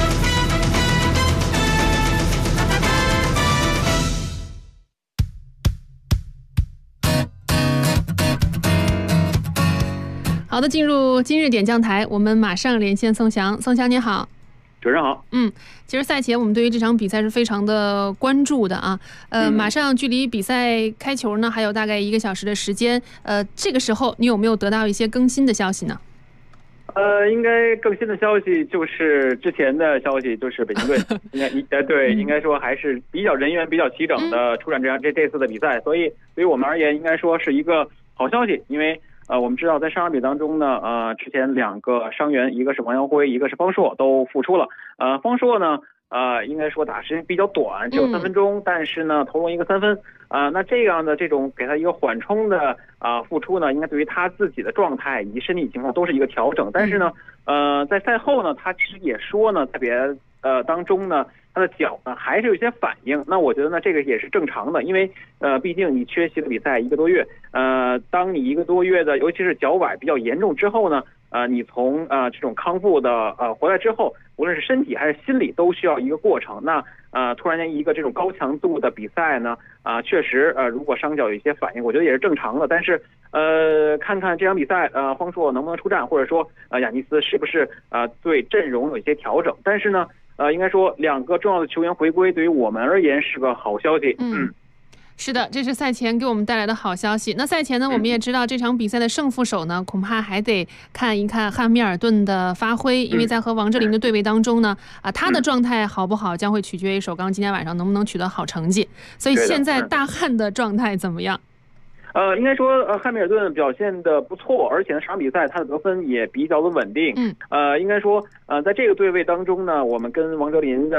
好的，进入今日点将台，我们马上连线宋翔。宋翔你好。 主持人好。 其实赛前我们对于这场比赛是非常的关注的啊。马上距离比赛开球呢还有大概1个小时的时间。这个时候你有没有得到一些更新的消息呢？ 应该更新的消息就是之前的消息，就是北京队应该说还是比较人员比较齐整的出战这次的比赛，所以对于我们而言应该说是一个好消息，因为我们知道在上场比当中呢，之前2个伤员，一个是王耀辉，一个是方硕都复出了。方硕呢，应该说打时间比较短，只有3分钟，但是呢投入一个3分。那这样的这种给他一个缓冲的复出呢，应该对于他自己的状态以及身体情况都是一个调整。但是呢，在赛后呢，他其实也说呢，在比赛当中呢，他的脚呢还是有一些反应。那我觉得呢，这个也是正常的，因为毕竟你缺席了比赛1个多月，当你1个多月的，尤其是脚崴比较严重之后呢，你从这种康复的回来之后，无论是身体还是心理都需要一个过程。那突然间一个这种高强度的比赛呢，确实如果伤脚有一些反应，我觉得也是正常的。但是看看这场比赛方硕能不能出战，或者说亚尼斯是不是对阵容有一些调整。但是呢应该说2个重要的球员回归，对于我们而言是个好消息。 是的，这是赛前给我们带来的好消息。那赛前呢，我们也知道这场比赛的胜负手呢，恐怕还得看一看汉密尔顿的发挥，因为在和王哲林的对位当中呢，他的状态好不好，将会取决于首钢今天晚上能不能取得好成绩。所以现在大汉的状态怎么样？ 应该说汉密尔顿表现的不错，而且这场比赛他的得分也比较的稳定。应该说在这个对位当中呢，我们跟王哲林的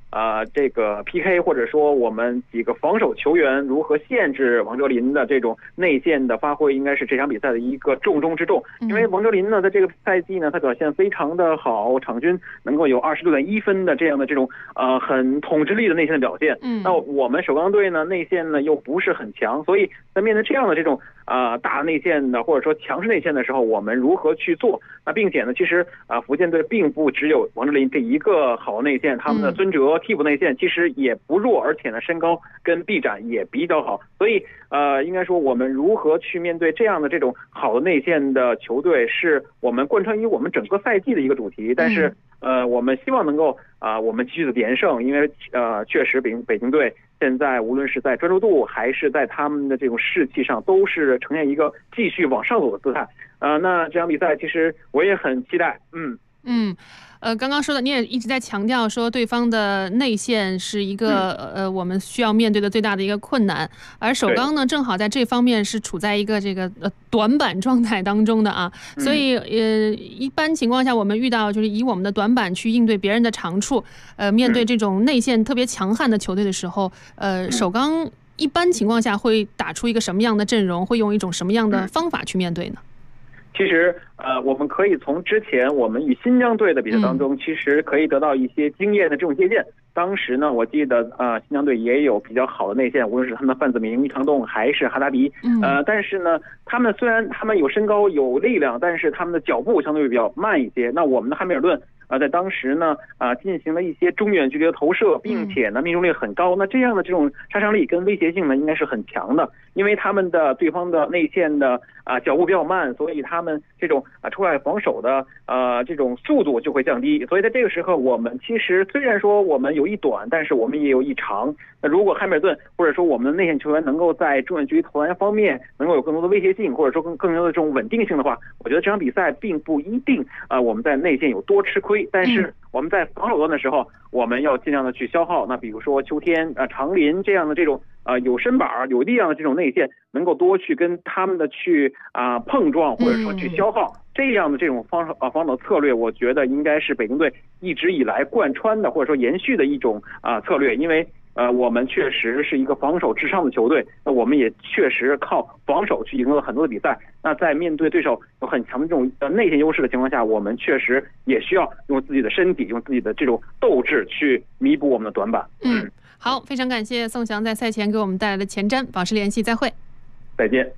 这个 PK， 或者说我们几个防守球员如何限制王哲林的这种内线的发挥，应该是这场比赛的一个重中之重。因为王哲林呢，在这个赛季呢，他表现非常的好，场均能够有26.1分的这样的这种很统治力的内线的表现。那我们首钢队呢，内线呢又不是很强，所以在面对这样的这种大内线的或者说强势内线的时候，我们如何去做？那并且呢，其实福建队并不只有王哲林这一个好内线，他们的孙哲替补内线其实也不弱，而且呢身高跟臂展也比较好，所以应该说我们如何去面对这样的这种好的内线的球队，是我们贯穿于我们整个赛季的一个主题。但是我们希望能够我们继续的连胜，因为确实北京队现在无论是在专注度还是在他们的这种士气上，都是呈现一个继续往上走的姿态。那这场比赛其实我也很期待。 刚刚说的，你也一直在强调说对方的内线是一个我们需要面对的最大的一个困难，而首钢呢正好在这方面是处在一个这个短板状态当中的啊，所以一般情况下我们遇到就是以我们的短板去应对别人的长处，面对这种内线特别强悍的球队的时候，首钢一般情况下会打出一个什么样的阵容，会用一种什么样的方法去面对呢？ 其实我们可以从之前我们与新疆队的比赛当中，其实可以得到一些经验的这种借鉴。当时呢，我记得新疆队也有比较好的内线，无论是他们的范子铭、于长栋还是哈达迪。但是呢，他们虽然他们有身高有力量，但是他们的脚步相对比较慢一些。那我们的汉密尔顿在当时呢进行了一些中远距离的投射，并且呢命中率很高。那这样的这种杀伤力跟威胁性呢应该是很强的，因为他们的对方的内线的脚步比较慢，所以他们这种出来防守的这种速度就会降低。所以在这个时候，我们其实虽然说我们有一短，但是我们也有一长。那如果汉密尔顿或者说我们的内线球员能够在中远距离投篮方面能够有更多的威胁性，或者说更多的这种稳定性的话，我觉得这场比赛并不一定我们在内线有多吃亏，但是我们在防守端的时候，我们要尽量的去消耗。那比如说秋天长林这样的这种有身板有力量的这种内线，能够多去跟他们的去碰撞，或者说去消耗。这样的这种防守策略，我觉得应该是北京队一直以来贯穿的或者说延续的一种策略。因为我们确实是一个防守至上的球队，那我们也确实靠防守去赢了很多的比赛。那在面对对手有很强的这种内线优势的情况下，我们确实也需要用自己的身体，用自己的这种斗志去弥补我们的短板。 好，非常感谢宋翔在赛前给我们带来的前瞻，保持联系，再会。 再见。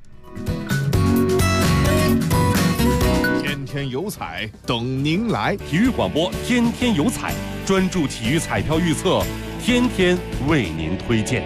天天有彩等您来， 体育广播天天有彩，专注体育彩票预测，天天为您推荐。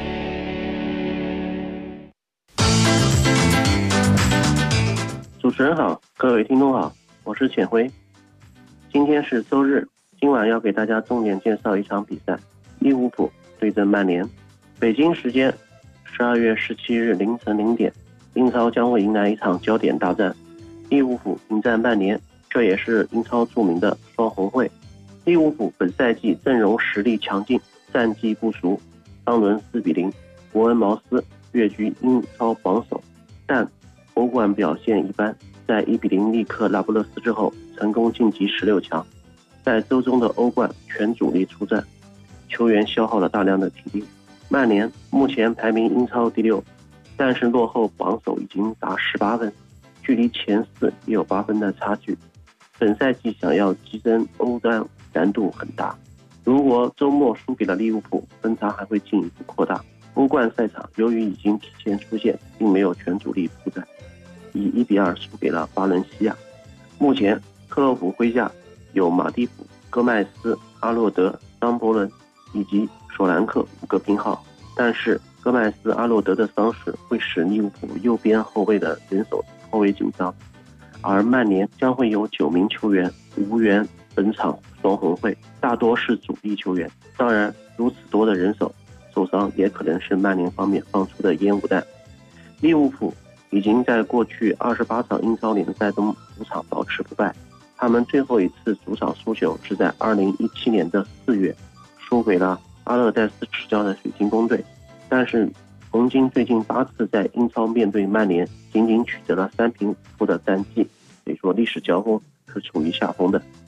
主持人好，各位听众好，我是浅辉。今天是周日，今晚要给大家重点介绍一场比赛，利物浦对阵曼联。北京时间12月17日凌晨0点，英超将会迎来一场焦点大战，利物浦迎战曼联，这也是英超著名的双红会。利物浦本赛季阵容实力强劲，战绩不俗，上轮4比0伯恩茅斯跃居英超榜首，但欧冠表现一般，在1比0力克那不勒斯之后，成功晋级16强。在周中的欧冠全主力出战，球员消耗了大量的体力。曼联目前排名英超第6，但是落后榜首已经达18分，距离前4也有8分的差距。本赛季想要跻身欧战难度很大，如果周末输给了利物浦，分差还会进一步扩大。欧冠赛场由于已经提前出线，并没有全主力出战，以1比2输给了巴伦西亚。目前克洛普麾下有马蒂普、戈麦斯、阿洛德、张伯伦以及索兰克5个拼号，但是戈麦斯、阿洛德的伤势会使利物浦右边后卫的人手颇为紧张，而曼联将会有9名球员无缘本场双红会，大多是主力球员。当然，如此多的人手受伤也可能是曼联方面放出的烟雾弹。利物浦已经在过去28场英超联赛中主场保持不败，他们最后一次主场输球是在2017年的4月，输给了阿勒代斯执教的水晶宫队。但是红军最近8次在英超面对曼联，仅仅取得了3平5负的战绩，所以说历史交锋是处于下风的。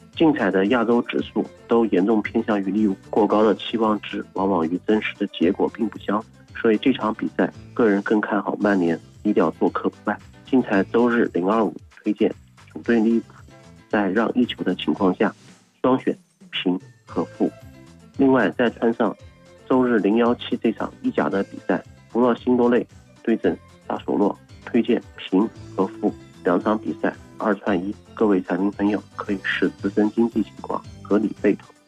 竞彩的亚洲指数都严重偏向于利物浦，过高的期望值往往与真实的结果并不相符，所以这场比赛个人更看好曼联低调做客不败。竞彩周日025推荐主队利物浦在让1球的情况下双选平和负。另外再穿上周日017这场意甲的比赛，弗洛辛多类对阵萨索洛，推荐平和负，2场比赛2串1，各位彩民朋友可以视自身经济情况合理备投。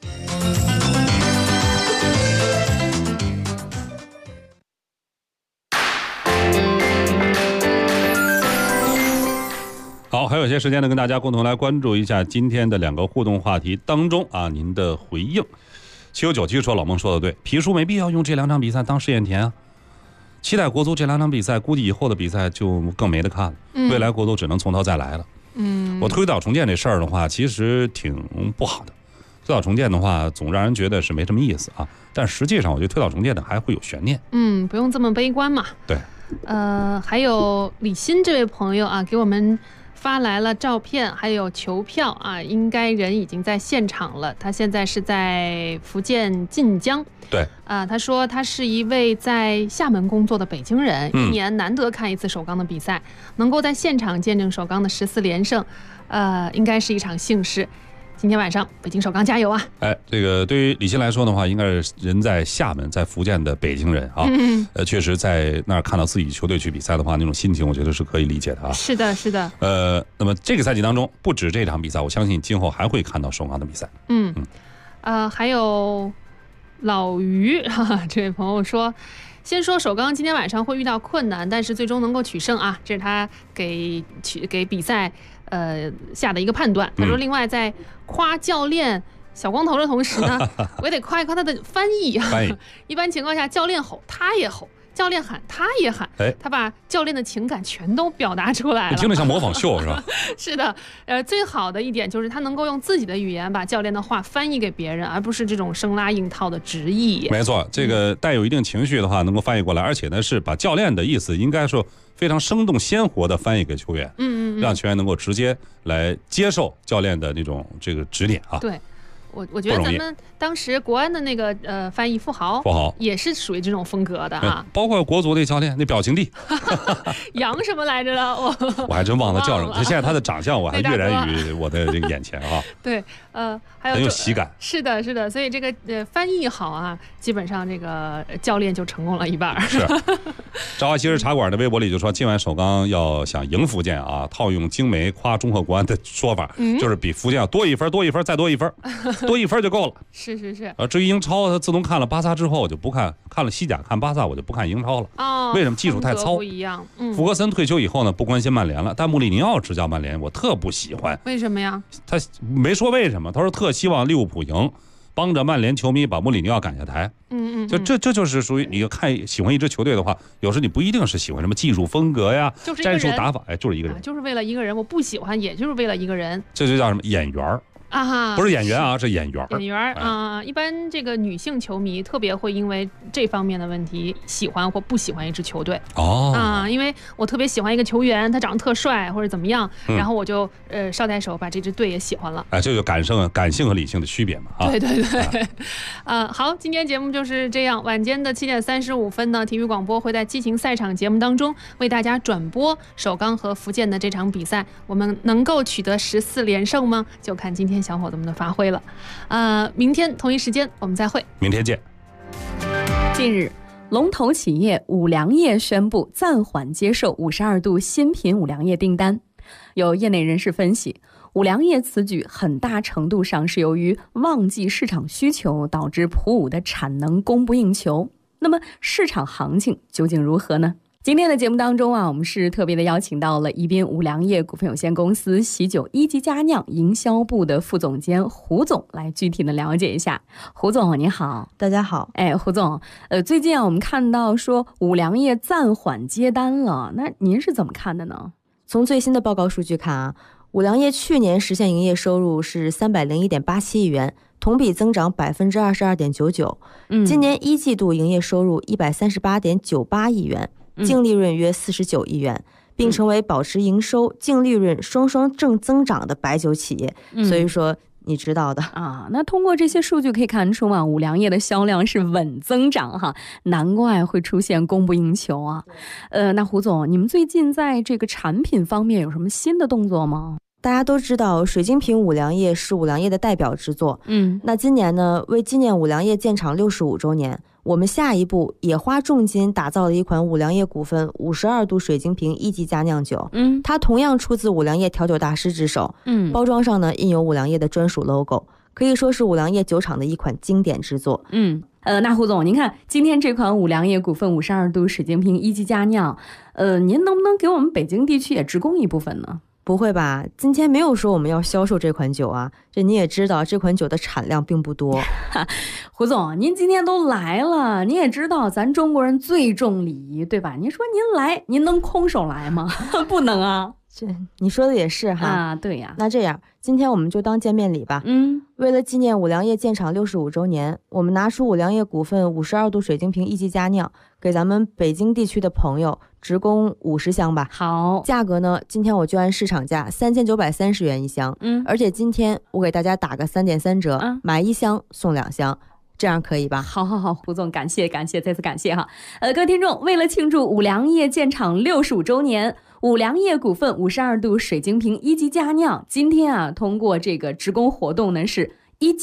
好，还有些时间呢，跟大家共同来关注一下今天的2个互动话题当中啊，您的回应。7997说，老孟说的对，皮叔没必要用这2场比赛当试验田啊。期待国足这2场比赛，估计以后的比赛就更没得看了。未来国足只能从头再来了。我推倒重建这事儿的话，其实挺不好的。推倒重建的话，总让人觉得是没什么意思啊。但实际上，我觉得推倒重建的还会有悬念。 不用这么悲观嘛。 对。 还有李欣这位朋友啊，给我们发来了照片，还有球票啊，应该人已经在现场了。他现在是在福建晋江。 对啊，他说他是一位在厦门工作的北京人，一年难得看一次首钢的比赛，能够在现场见证首钢的14连胜，应该是一场幸事。今天晚上北京首钢加油啊！ 这个对于李欣来说的话，应该是人在厦门、在福建的北京人啊。确实在那儿看到自己球队去比赛的话，那种心情，我觉得是可以理解的啊。 是的，是的。 那么这个赛季当中，不止这场比赛，我相信今后还会看到首钢的比赛。 还有老于这位朋友说，先说首钢今天晚上会遇到困难，但是最终能够取胜啊，这是他给比赛下的一个判断。他说，另外在夸教练小光头的同时呢，我也得夸一夸他的翻译啊。一般情况下，教练吼他也吼，教练喊他也喊，他把教练的情感全都表达出来了。 听着像模仿秀是吧？ 是的，最好的一点就是他能够用自己的语言把教练的话翻译给别人，而不是这种生拉硬套的直译。 没错，这个带有一定情绪的话能够翻译过来，而且呢是把教练的意思应该说非常生动鲜活的翻译给球员，让球员能够直接来接受教练的那种这个指点啊。 对。我觉得咱们当时国安的那个翻译富豪也是属于这种风格的啊， 包括国足那教练那表情帝杨什么来着了， 我还真忘了叫什么。现在他的长相我还跃然于我的这个眼前啊。 对，还有很有喜感。 是的，是的，所以这个翻译好啊，基本上这个教练就成功了一半。 是。朝华西日茶馆的微博里就说，今晚首钢要想赢福建啊，套用京媒夸中赫国安的说法，就是比福建要多1分，多1分，再多1分。多1分就够了。 是。 至于英超，他自从看了巴萨之后，我就不看了西甲，看巴萨我就不看英超了。为什么？技术太糙。 不一样。 福格森退休以后呢，不关心曼联了，但穆里尼奥执教曼联，我特不喜欢。 为什么呀？ 他没说为什么，他说特希望利物浦赢，帮着曼联球迷把穆里尼奥赶下台。这就是属于你喜欢一支球队的话，有时你不一定是喜欢什么技术风格呀、战术打法，就是一个人， 就是为了一个人。我不喜欢，也就是为了一个人。 这就叫什么演员啊， 不是演员啊，是演员。 一般这个女性球迷特别会因为这方面的问题喜欢或不喜欢一支球队。因为我特别喜欢一个球员，他长得特帅或者怎么样，然后我就捎带手把这支队也喜欢了。 这就感性和理性的区别嘛。 对。好，今天节目就是这样。晚间的7点35分呢，体育广播会在激情赛场节目当中为大家转播首钢和福建的这场比赛。我们能够取得14连胜吗？就看今天小伙子们的发挥了。明天同一时间我们再会。 明天见。 近日，龙头企业五粮液宣布暂缓接受52度新品五粮液订单。有业内人士分析，五粮液此举很大程度上是由于旺季市场需求导致普五的产能供不应求。那么市场行情究竟如何呢？今天的节目当中我们是特别的邀请到了宜宾五粮液股份有限公司喜酒一级佳酿营销部的副总监胡总来具体的了解一下。胡总您好。 大家好。 胡总，最近我们看到说五粮液暂缓接单了，那您是怎么看的呢？ 从最新的报告数据看五粮液去年实现营业收入是301.87亿元，同比增长22.99%。今年1季度营业收入138.98亿元，净利润约49亿元，并成为保持营收、净利润双双正增长的白酒企业。所以说你知道的啊。那通过这些数据可以看出嘛，五粮液的销量是稳增长哈，难怪会出现供不应求啊。那胡总，你们最近在这个产品方面有什么新的动作吗？ 大家都知道，水晶瓶五粮液是五粮液的代表之作。那今年呢，为纪念五粮液建厂65周年，我们下一步也花重金打造了一款五粮液股份52度水晶瓶1级佳酿酒。它同样出自五粮液调酒大师之手。包装上呢印有五粮液的专属 logo， 可以说是五粮液酒厂的一款经典之作。 那胡总，您看今天这款五粮液股份52度水晶瓶1级佳酿，您能不能给我们北京地区也直供一部分呢？ 不会吧，今天没有说我们要销售这款酒啊，这你也知道，这款酒的产量并不多。 胡总，您今天都来了，你也知道咱中国人最重礼仪，对吧？您说您来，您能空手来吗？不能啊。 这你说的也是哈。 啊，对呀。 那这样，今天我们就当见面礼吧。为了纪念五粮液建厂65周年，我们拿出五粮液股份52度水晶瓶1级佳酿，给咱们北京地区的朋友直供50箱吧。 好， 价格呢，今天我就按市场价3930元一箱。而且今天我给大家打个3.3折，买1箱送2箱。这样可以吧？ 好，胡总，感谢，再次感谢哈。各位听众，为了庆祝五粮液建厂65周年，五粮液股份52度水晶瓶1级佳酿，今天啊，通过这个直供活动呢是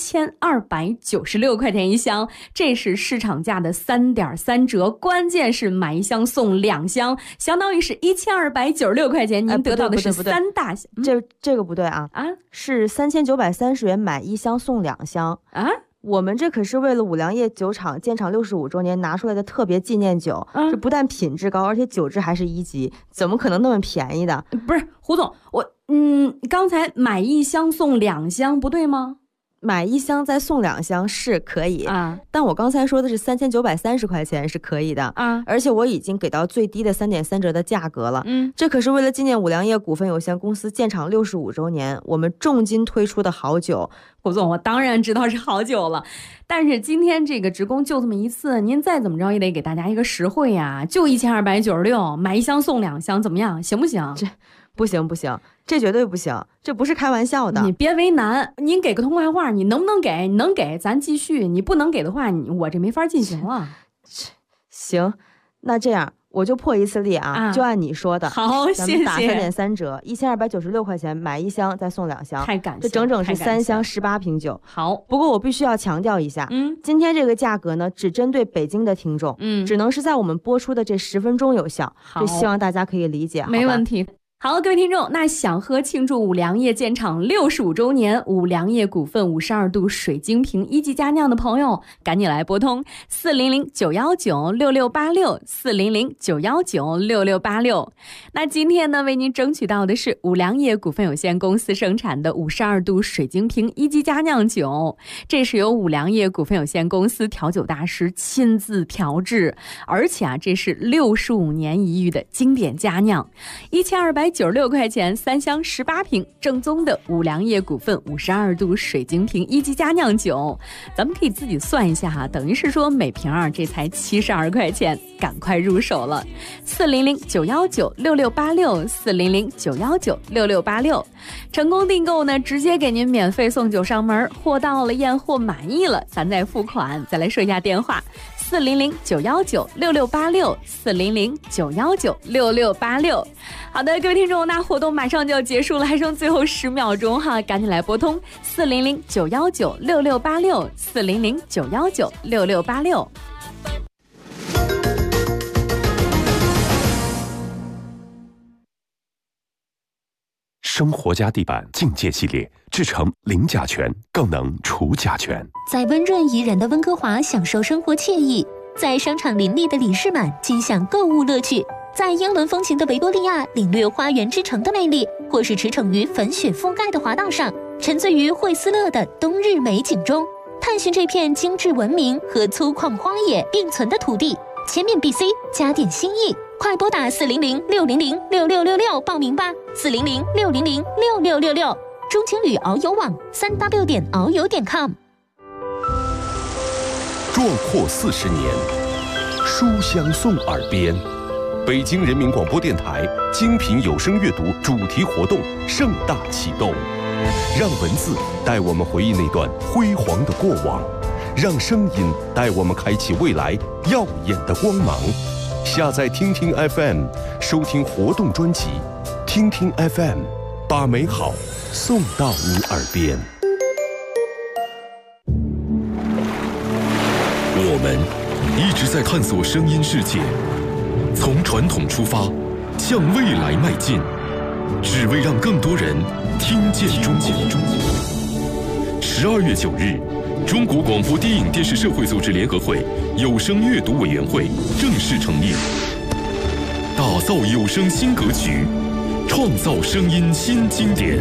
1296块钱一箱，这是市场价的3.3折，关键是买1箱送2箱，相当于是1296块钱，您得到的是3大箱。 这个不对啊，是3930元买1箱送2箱啊。我们这可是为了五粮液酒厂建厂65周年拿出来的特别纪念酒，这不但品质高，而且酒质还是1级，怎么可能那么便宜的？ 不是胡总，刚才买1箱送2箱不对吗？ 买1箱再送2箱是可以啊，但我刚才说的是3930块钱是可以的啊，而且我已经给到最低的3.3折的价格了。这可是为了纪念五粮液股份有限公司建厂65周年，我们重金推出的好酒。 胡总，我当然知道是好酒了，但是今天这个直供就这么一次，您再怎么着也得给大家一个实惠呀，就1296，买1箱送2箱，怎么样？行不行？ 这不行，这绝对不行，这不是开玩笑的。 你别为难，您给个痛快话，你能不能给？你能给咱继续，你不能给的话，我这没法进行了。 行，那这样我就破一次例啊，就按你说的。 好， 咱们打3.3折，1296块钱买1箱再送2箱， 太感谢， 这整整是3箱18瓶酒。 好， 不过我必须要强调一下，今天这个价格呢，只针对北京的听众，只能是在我们播出的这10分钟有效，这希望大家可以理解。 没问题。好，各位听众，那想喝庆祝五粮液建厂65周年五粮液股份52度水晶瓶1级佳酿的朋友，赶紧来拨通400-919-6686，400-919-6686。那今天呢，为您争取到的是五粮液股份有限公司生产的52度水晶瓶1级佳酿酒，这是由五粮液股份有限公司调酒大师亲自调制，而且啊，这是65年一遇的经典佳酿，1296块钱3箱18瓶，正宗的五粮液股份52度水晶瓶1级佳酿酒，咱们可以自己算一下哈，等于是说每瓶这才72块钱，赶快入手了。400-919-6686，400-919-6686，成功订购呢，直接给您免费送酒上门，货到了验货满意了，咱再付款。再来说一下电话：400-919-6686，400-919-6686。好的，各位听众，那活动马上就要结束了，还剩最后10秒钟哈，赶紧来拨通400-919-6686，400-919-6686。 生活家地板境界系列制成零甲醛，更能除甲醛。 在温润宜人的温哥华享受生活惬意，在商场林立的里士满尽享购物乐趣，在英伦风情的维多利亚领略花园之城的魅力，或是驰骋于粉雪覆盖的滑道上，沉醉于惠斯勒的冬日美景中，探寻这片精致文明和粗犷荒野并存的土地。千面 BC， 加点心意，快拨打400-600-6666报名吧，400-600-6666。中青旅遨游网3w.遨游.com。 壮阔40年，书香送耳边。北京人民广播电台精品有声阅读主题活动盛大启动， 让文字带我们回忆那段辉煌的过往，让声音带我们开启未来耀眼的光芒。下载听听 FM， 收听活动专辑。听听 FM， 把美好送到你耳边。 我们一直在探索声音世界，从传统出发，向未来迈进，只为让更多人听见中国。12月9日，中国广播电影电视社会组织联合会有声阅读委员会正式成立，打造有声新格局，创造声音新经典。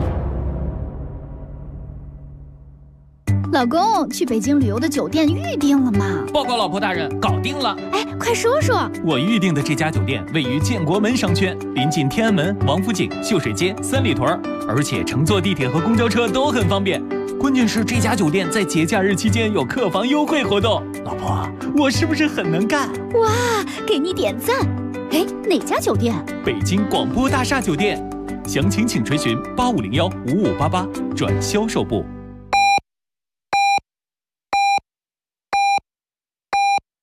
老公，去北京旅游的酒店预定了吗？ 报告老婆大人，搞定了。 哎，快说说。 我预定的这家酒店位于建国门商圈，临近天安门、王府井、秀水街、三里屯，而且乘坐地铁和公交车都很方便。关键是这家酒店在节假日期间有客房优惠活动。老婆，我是不是很能干？ 哇，给你点赞。哎，哪家酒店？ 北京广播大厦酒店。详情请垂询8501-5588转销售部。